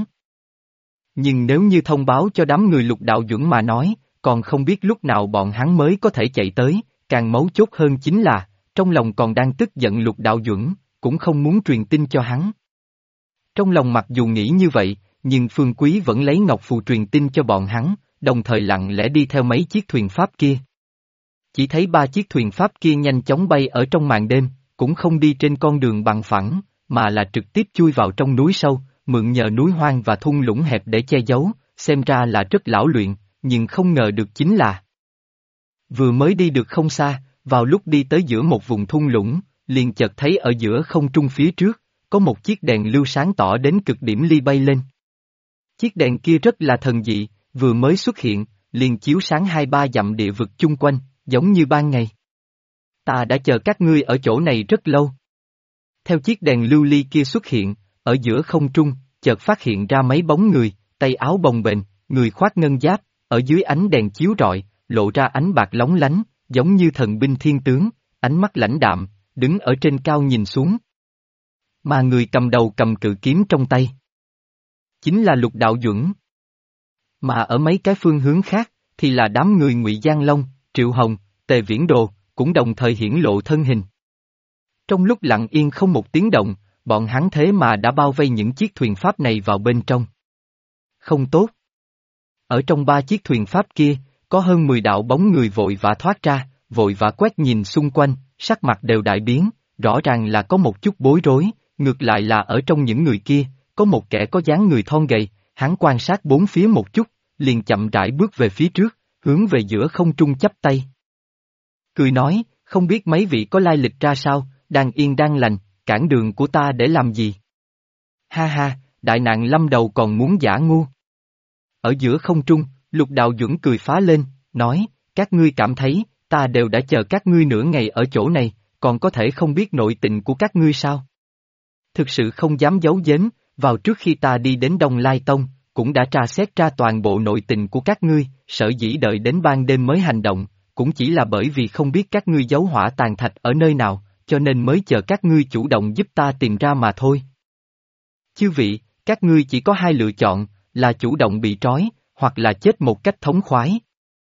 Nhưng nếu như thông báo cho đám người Lục Đạo Duẩn mà nói, còn không biết lúc nào bọn hắn mới có thể chạy tới, càng mấu chốt hơn chính là, trong lòng còn đang tức giận Lục Đạo Duẩn, cũng không muốn truyền tin cho hắn. Trong lòng mặc dù nghĩ như vậy, nhưng Phương Quý vẫn lấy ngọc phù truyền tin cho bọn hắn, đồng thời lặng lẽ đi theo mấy chiếc thuyền pháp kia. Chỉ thấy 3 chiếc thuyền pháp kia nhanh chóng bay ở trong màn đêm, cũng không đi trên con đường bằng phẳng, mà là trực tiếp chui vào trong núi sâu, mượn nhờ núi hoang và thung lũng hẹp để che giấu, xem ra là rất lão luyện, nhưng không ngờ được chính là vừa mới đi được không xa, vào lúc đi tới giữa một vùng thung lũng, liền chợt thấy ở giữa không trung phía trước, có một chiếc đèn lưu sáng tỏ đến cực điểm ly bay lên. Chiếc đèn kia rất là thần dị, vừa mới xuất hiện, liền chiếu sáng 2-3 dặm địa vực chung quanh, giống như ban ngày. Ta đã chờ các ngươi ở chỗ này rất lâu. Theo chiếc đèn lưu ly kia xuất hiện, ở giữa không trung, chợt phát hiện ra mấy bóng người, tay áo bồng bềnh, người khoác ngân giáp, ở dưới ánh đèn chiếu rọi, lộ ra ánh bạc lóng lánh, giống như thần binh thiên tướng, ánh mắt lãnh đạm, đứng ở trên cao nhìn xuống. Mà người cầm đầu cầm cự kiếm trong tay chính là Lục Đạo Duẩn. Mà ở mấy cái phương hướng khác, thì là đám người Ngụy Giang Long, Triệu Hồng, Tề Viễn Đồ, cũng đồng thời hiển lộ thân hình. Trong lúc lặng yên không một tiếng động, bọn hắn thế mà đã bao vây những chiếc thuyền pháp này vào bên trong. Không tốt. Ở trong 3 chiếc thuyền pháp kia, có hơn 10 đạo bóng người vội vã thoát ra, vội vã quét nhìn xung quanh, sắc mặt đều đại biến, rõ ràng là có một chút bối rối, ngược lại là ở trong những người kia, có một kẻ có dáng người thon gầy, hắn quan sát bốn phía một chút, liền chậm rãi bước về phía trước, hướng về giữa không trung chắp tay. Cười nói, không biết mấy vị có lai lịch ra sao, đang yên đang lành, cản đường của ta để làm gì? Ha ha, đại nạn lâm đầu còn muốn giả ngu. Ở giữa không trung, Lục Đạo Duẩn cười phá lên, nói, các ngươi cảm thấy, ta đều đã chờ các ngươi nửa ngày ở chỗ này, còn có thể không biết nội tình của các ngươi sao? Thực sự không dám giấu giếm, vào trước khi ta đi đến Đông Lai Tông, cũng đã tra xét ra toàn bộ nội tình của các ngươi, sở dĩ đợi đến ban đêm mới hành động, cũng chỉ là bởi vì không biết các ngươi giấu hỏa tàn thạch ở nơi nào, cho nên mới chờ các ngươi chủ động giúp ta tìm ra mà thôi. Chư vị, các ngươi chỉ có 2 lựa chọn, là chủ động bị trói, hoặc là chết một cách thống khoái.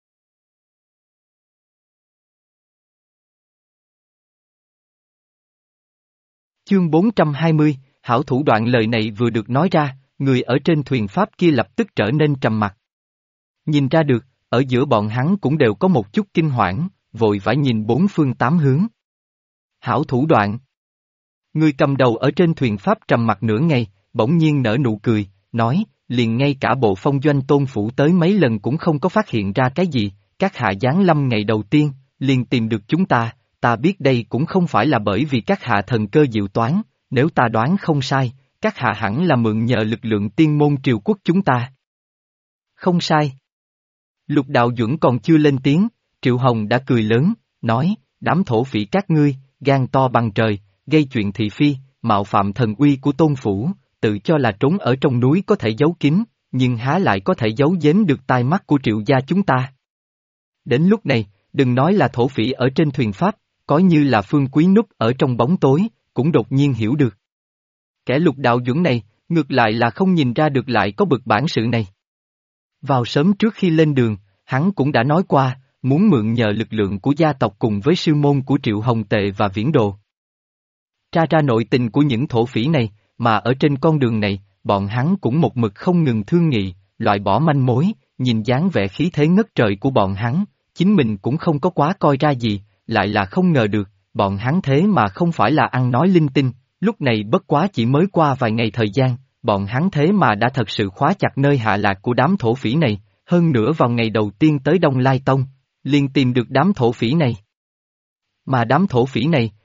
Chương 420, hảo thủ đoạn. Lời này vừa được nói ra, người ở trên thuyền pháp kia lập tức trở nên trầm mặc. Nhìn ra được, ở giữa bọn hắn cũng đều có một chút kinh hoảng, vội vã nhìn 4 phương 8 hướng. Hảo thủ đoạn. Người cầm đầu ở trên thuyền pháp trầm mặc nửa ngày, bỗng nhiên nở nụ cười, nói, liền ngay cả bộ phong doanh Tôn Phủ tới mấy lần cũng không có phát hiện ra cái gì, các hạ giáng lâm ngày đầu tiên, liền tìm được chúng ta, ta biết đây cũng không phải là bởi vì các hạ thần cơ diệu toán, nếu ta đoán không sai, các hạ hẳn là mượn nhờ lực lượng tiên môn triều quốc chúng ta. Không sai. Lục Đạo Duẩn còn chưa lên tiếng, Triệu Hồng đã cười lớn, nói, đám thổ phỉ các ngươi, gan to bằng trời, gây chuyện thị phi, mạo phạm thần uy của Tôn Phủ, tự cho là trốn ở trong núi có thể giấu kín, nhưng há lại có thể giấu giếm được tai mắt của Triệu gia chúng ta. Đến lúc này, đừng nói là thổ phỉ ở trên thuyền pháp, có như là Phương Quý núp ở trong bóng tối, cũng đột nhiên hiểu được. Kẻ Lục Đạo Duẩn này, ngược lại là không nhìn ra được lại có bực bản sự này. Vào sớm trước khi lên đường, hắn cũng đã nói qua, muốn mượn nhờ lực lượng của gia tộc cùng với sư môn của Triệu Hồng Tệ và Viễn Đồ. Tra ra nội tình của những thổ phỉ này, mà ở trên con đường này, bọn hắn cũng một mực không ngừng thương nghị, loại bỏ manh mối, nhìn dáng vẻ khí thế ngất trời của bọn hắn, chính mình cũng không có quá coi ra gì, lại là không ngờ được, bọn hắn thế mà không phải là ăn nói linh tinh, lúc này bất quá chỉ mới qua vài ngày thời gian, bọn hắn thế mà đã thật sự khóa chặt nơi hạ lạc của đám thổ phỉ này, hơn nữa vào ngày đầu tiên tới Đông Lai Tông, liền tìm được đám thổ phỉ này. Mà đám thổ phỉ này,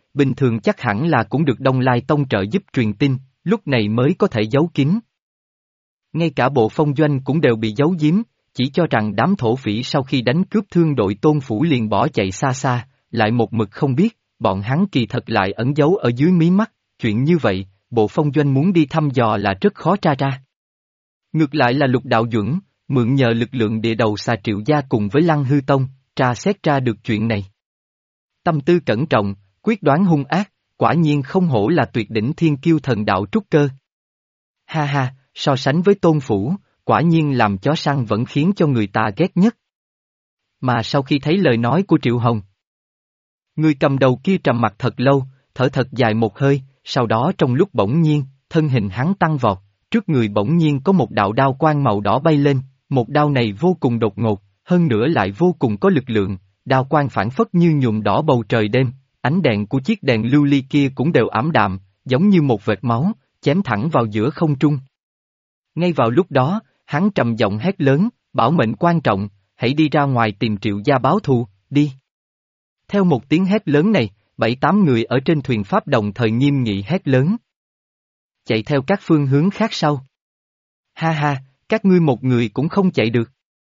bình thường chắc hẳn là cũng được Đông Lai Tông trợ giúp truyền tin, lúc này mới có thể giấu kín. Ngay cả bộ phong doanh cũng đều bị giấu giếm, chỉ cho rằng đám thổ phỉ sau khi đánh cướp thương đội Tôn Phủ liền bỏ chạy xa xa, lại một mực không biết, bọn hắn kỳ thật lại ẩn giấu ở dưới mí mắt, chuyện như vậy, bộ phong doanh muốn đi thăm dò là rất khó tra ra. Ngược lại là Lục Đạo Duẩn, mượn nhờ lực lượng địa đầu xà Triệu gia cùng với Lăng Hư Tông, tra xét ra được chuyện này. Tâm tư cẩn trọng, quyết đoán hung ác, quả nhiên không hổ là tuyệt đỉnh thiên kiêu thần đạo trúc cơ. Ha ha, so sánh với Tôn Phủ, quả nhiên làm chó săn vẫn khiến cho người ta ghét nhất. Mà sau khi thấy lời nói của Triệu Hồng, người cầm đầu kia trầm mặt thật lâu, thở thật dài một hơi, sau đó trong lúc bỗng nhiên, thân hình hắn tăng vọt, trước người bỗng nhiên có một đạo đao quang màu đỏ bay lên, một đao này vô cùng đột ngột, hơn nữa lại vô cùng có lực lượng, đao quang phản phất như nhuộm đỏ bầu trời đêm, ánh đèn của chiếc đèn lưu ly kia cũng đều ảm đạm, giống như một vệt máu, chém thẳng vào giữa không trung. Ngay vào lúc đó, hắn trầm giọng hét lớn, bảo mệnh quan trọng, hãy đi ra ngoài tìm Triệu gia báo thù, đi. Theo một tiếng hét lớn này, 7-8 người ở trên thuyền pháp đồng thời nghiêm nghị hét lớn. Chạy theo các phương hướng khác sau. Ha ha, các ngươi một người cũng không chạy được.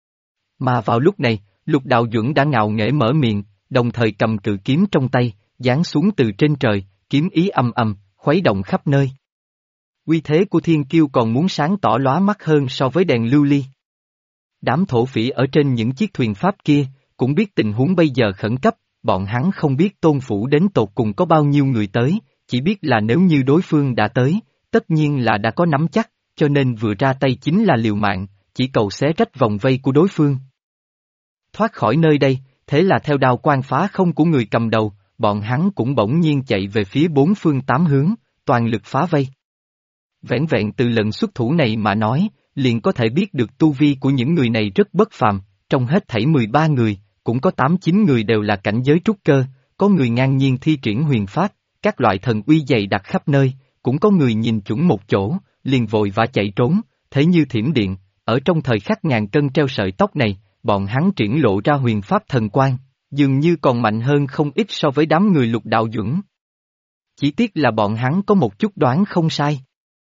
Mà vào lúc này, Lục Đạo Duẩn đã ngạo nghễ mở miệng, đồng thời cầm cự kiếm trong tay, giáng xuống từ trên trời, kiếm ý ầm ầm, khuấy động khắp nơi. Uy thế của thiên kiêu còn muốn sáng tỏ lóa mắt hơn so với đèn lưu ly. Đám thổ phỉ ở trên những chiếc thuyền pháp kia, cũng biết tình huống bây giờ khẩn cấp, bọn hắn không biết Tôn Phủ đến tột cùng có bao nhiêu người tới, chỉ biết là nếu như đối phương đã tới, tất nhiên là đã có nắm chắc, cho nên vừa ra tay chính là liều mạng, chỉ cầu xé rách vòng vây của đối phương. Thoát khỏi nơi đây, thế là theo đao quang phá không của người cầm đầu, bọn hắn cũng bỗng nhiên chạy về phía bốn phương tám hướng, toàn lực phá vây. Vẻn vẹn từ lần xuất thủ này mà nói, liền có thể biết được tu vi của những người này rất bất phàm, trong hết thảy 13 người, cũng có 8-9 người đều là cảnh giới trúc cơ, có người ngang nhiên thi triển huyền pháp, các loại thần uy dày đặc khắp nơi, cũng có người nhìn chuẩn một chỗ, liền vội vã chạy trốn, thế như thiểm điện, ở trong thời khắc ngàn cân treo sợi tóc này, bọn hắn triển lộ ra huyền pháp thần quang, dường như còn mạnh hơn không ít so với đám người Lục Đạo Duẩn. Chỉ tiếc là bọn hắn có một chút đoán không sai.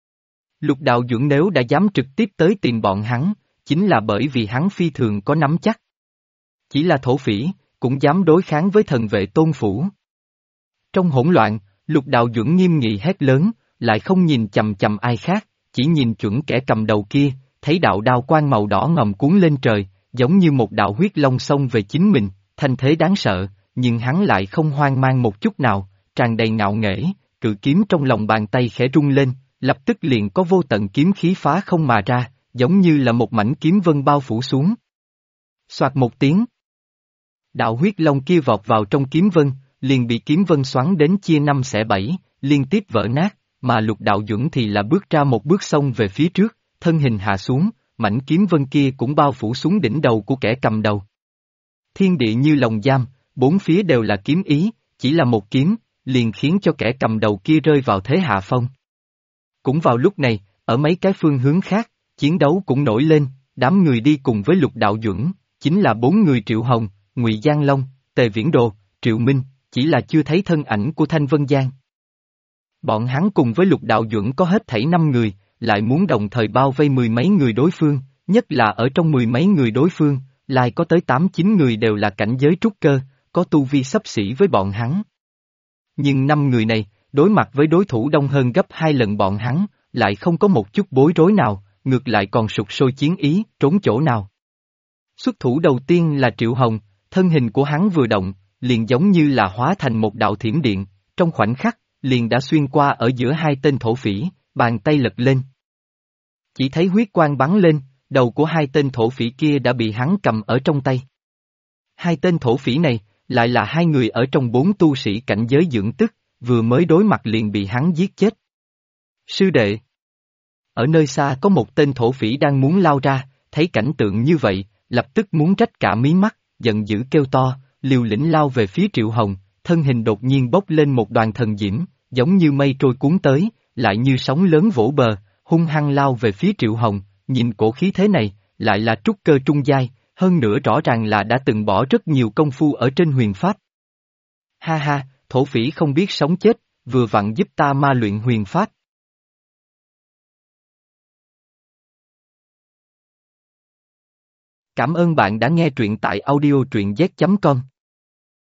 Lục Đạo Duẩn nếu đã dám trực tiếp tới tìm bọn hắn, chính là bởi vì hắn phi thường có nắm chắc. Chỉ là thổ phỉ, cũng dám đối kháng với thần vệ Tôn Phủ. Trong hỗn loạn, Lục Đạo Duẩn nghiêm nghị hét lớn, lại không nhìn chằm chằm ai khác, chỉ nhìn chuẩn kẻ cầm đầu kia, thấy đạo đao quang màu đỏ ngòm cuốn lên trời, giống như một đạo huyết long xông về chính mình, thanh thế đáng sợ, nhưng hắn lại không hoang mang một chút nào, tràn đầy ngạo nghễ, cự kiếm trong lòng bàn tay khẽ rung lên, lập tức liền có vô tận kiếm khí phá không mà ra, giống như là một mảnh kiếm vân bao phủ xuống. Soạt một tiếng. Đạo huyết long kia vọt vào trong kiếm vân, liền bị kiếm vân xoắn đến chia 5 xẻ 7, liên tiếp vỡ nát, mà Lục Đạo Duẩn thì là bước ra một bước xông về phía trước, thân hình hạ xuống, mảnh kiếm vân kia cũng bao phủ xuống đỉnh đầu của kẻ cầm đầu. Thiên địa như lồng giam, bốn phía đều là kiếm ý, chỉ là một kiếm, liền khiến cho kẻ cầm đầu kia rơi vào thế hạ phong. Cũng vào lúc này, ở mấy cái phương hướng khác, chiến đấu cũng nổi lên, đám người đi cùng với Lục Đạo Duẩn, chính là 4 người Triệu Hồng, Ngụy Giang Long, Tề Viễn Đồ, Triệu Minh, chỉ là chưa thấy thân ảnh của Thanh Vân Giang. Bọn hắn cùng với Lục Đạo Duẩn có hết thảy 5 người, lại muốn đồng thời bao vây 10 mấy người đối phương, nhất là ở trong 10 mấy người đối phương, lại có tới 8-9 người đều là cảnh giới trúc cơ, có tu vi xấp xỉ với bọn hắn. Nhưng 5 người này, đối mặt với đối thủ đông hơn gấp 2 lần bọn hắn, lại không có một chút bối rối nào, ngược lại còn sục sôi chiến ý, trốn chỗ nào. Xuất thủ đầu tiên là Triệu Hồng, thân hình của hắn vừa động, liền giống như là hóa thành một đạo thiểm điện, trong khoảnh khắc, liền đã xuyên qua ở giữa hai tên thổ phỉ, bàn tay lật lên. Chỉ thấy huyết quang bắn lên, đầu của hai tên thổ phỉ kia đã bị hắn cầm ở trong tay. Hai tên thổ phỉ này, lại là hai người ở trong 4 tu sĩ cảnh giới dưỡng tức, vừa mới đối mặt liền bị hắn giết chết. Sư đệ. Ở nơi xa có một tên thổ phỉ đang muốn lao ra, thấy cảnh tượng như vậy, lập tức muốn rách cả mí mắt, giận dữ kêu to, liều lĩnh lao về phía Triệu Hồng, thân hình đột nhiên bốc lên một đoàn thần diễm, giống như mây trôi cuốn tới, lại như sóng lớn vỗ bờ, hung hăng lao về phía Triệu Hồng, nhìn cổ khí thế này, lại là trúc cơ trung giai, hơn nữa rõ ràng là đã từng bỏ rất nhiều công phu ở trên huyền pháp. Ha ha, thổ phỉ không biết sống chết, vừa vặn giúp ta ma luyện huyền pháp. Cảm ơn bạn đã nghe truyện tại audio truyện z.com.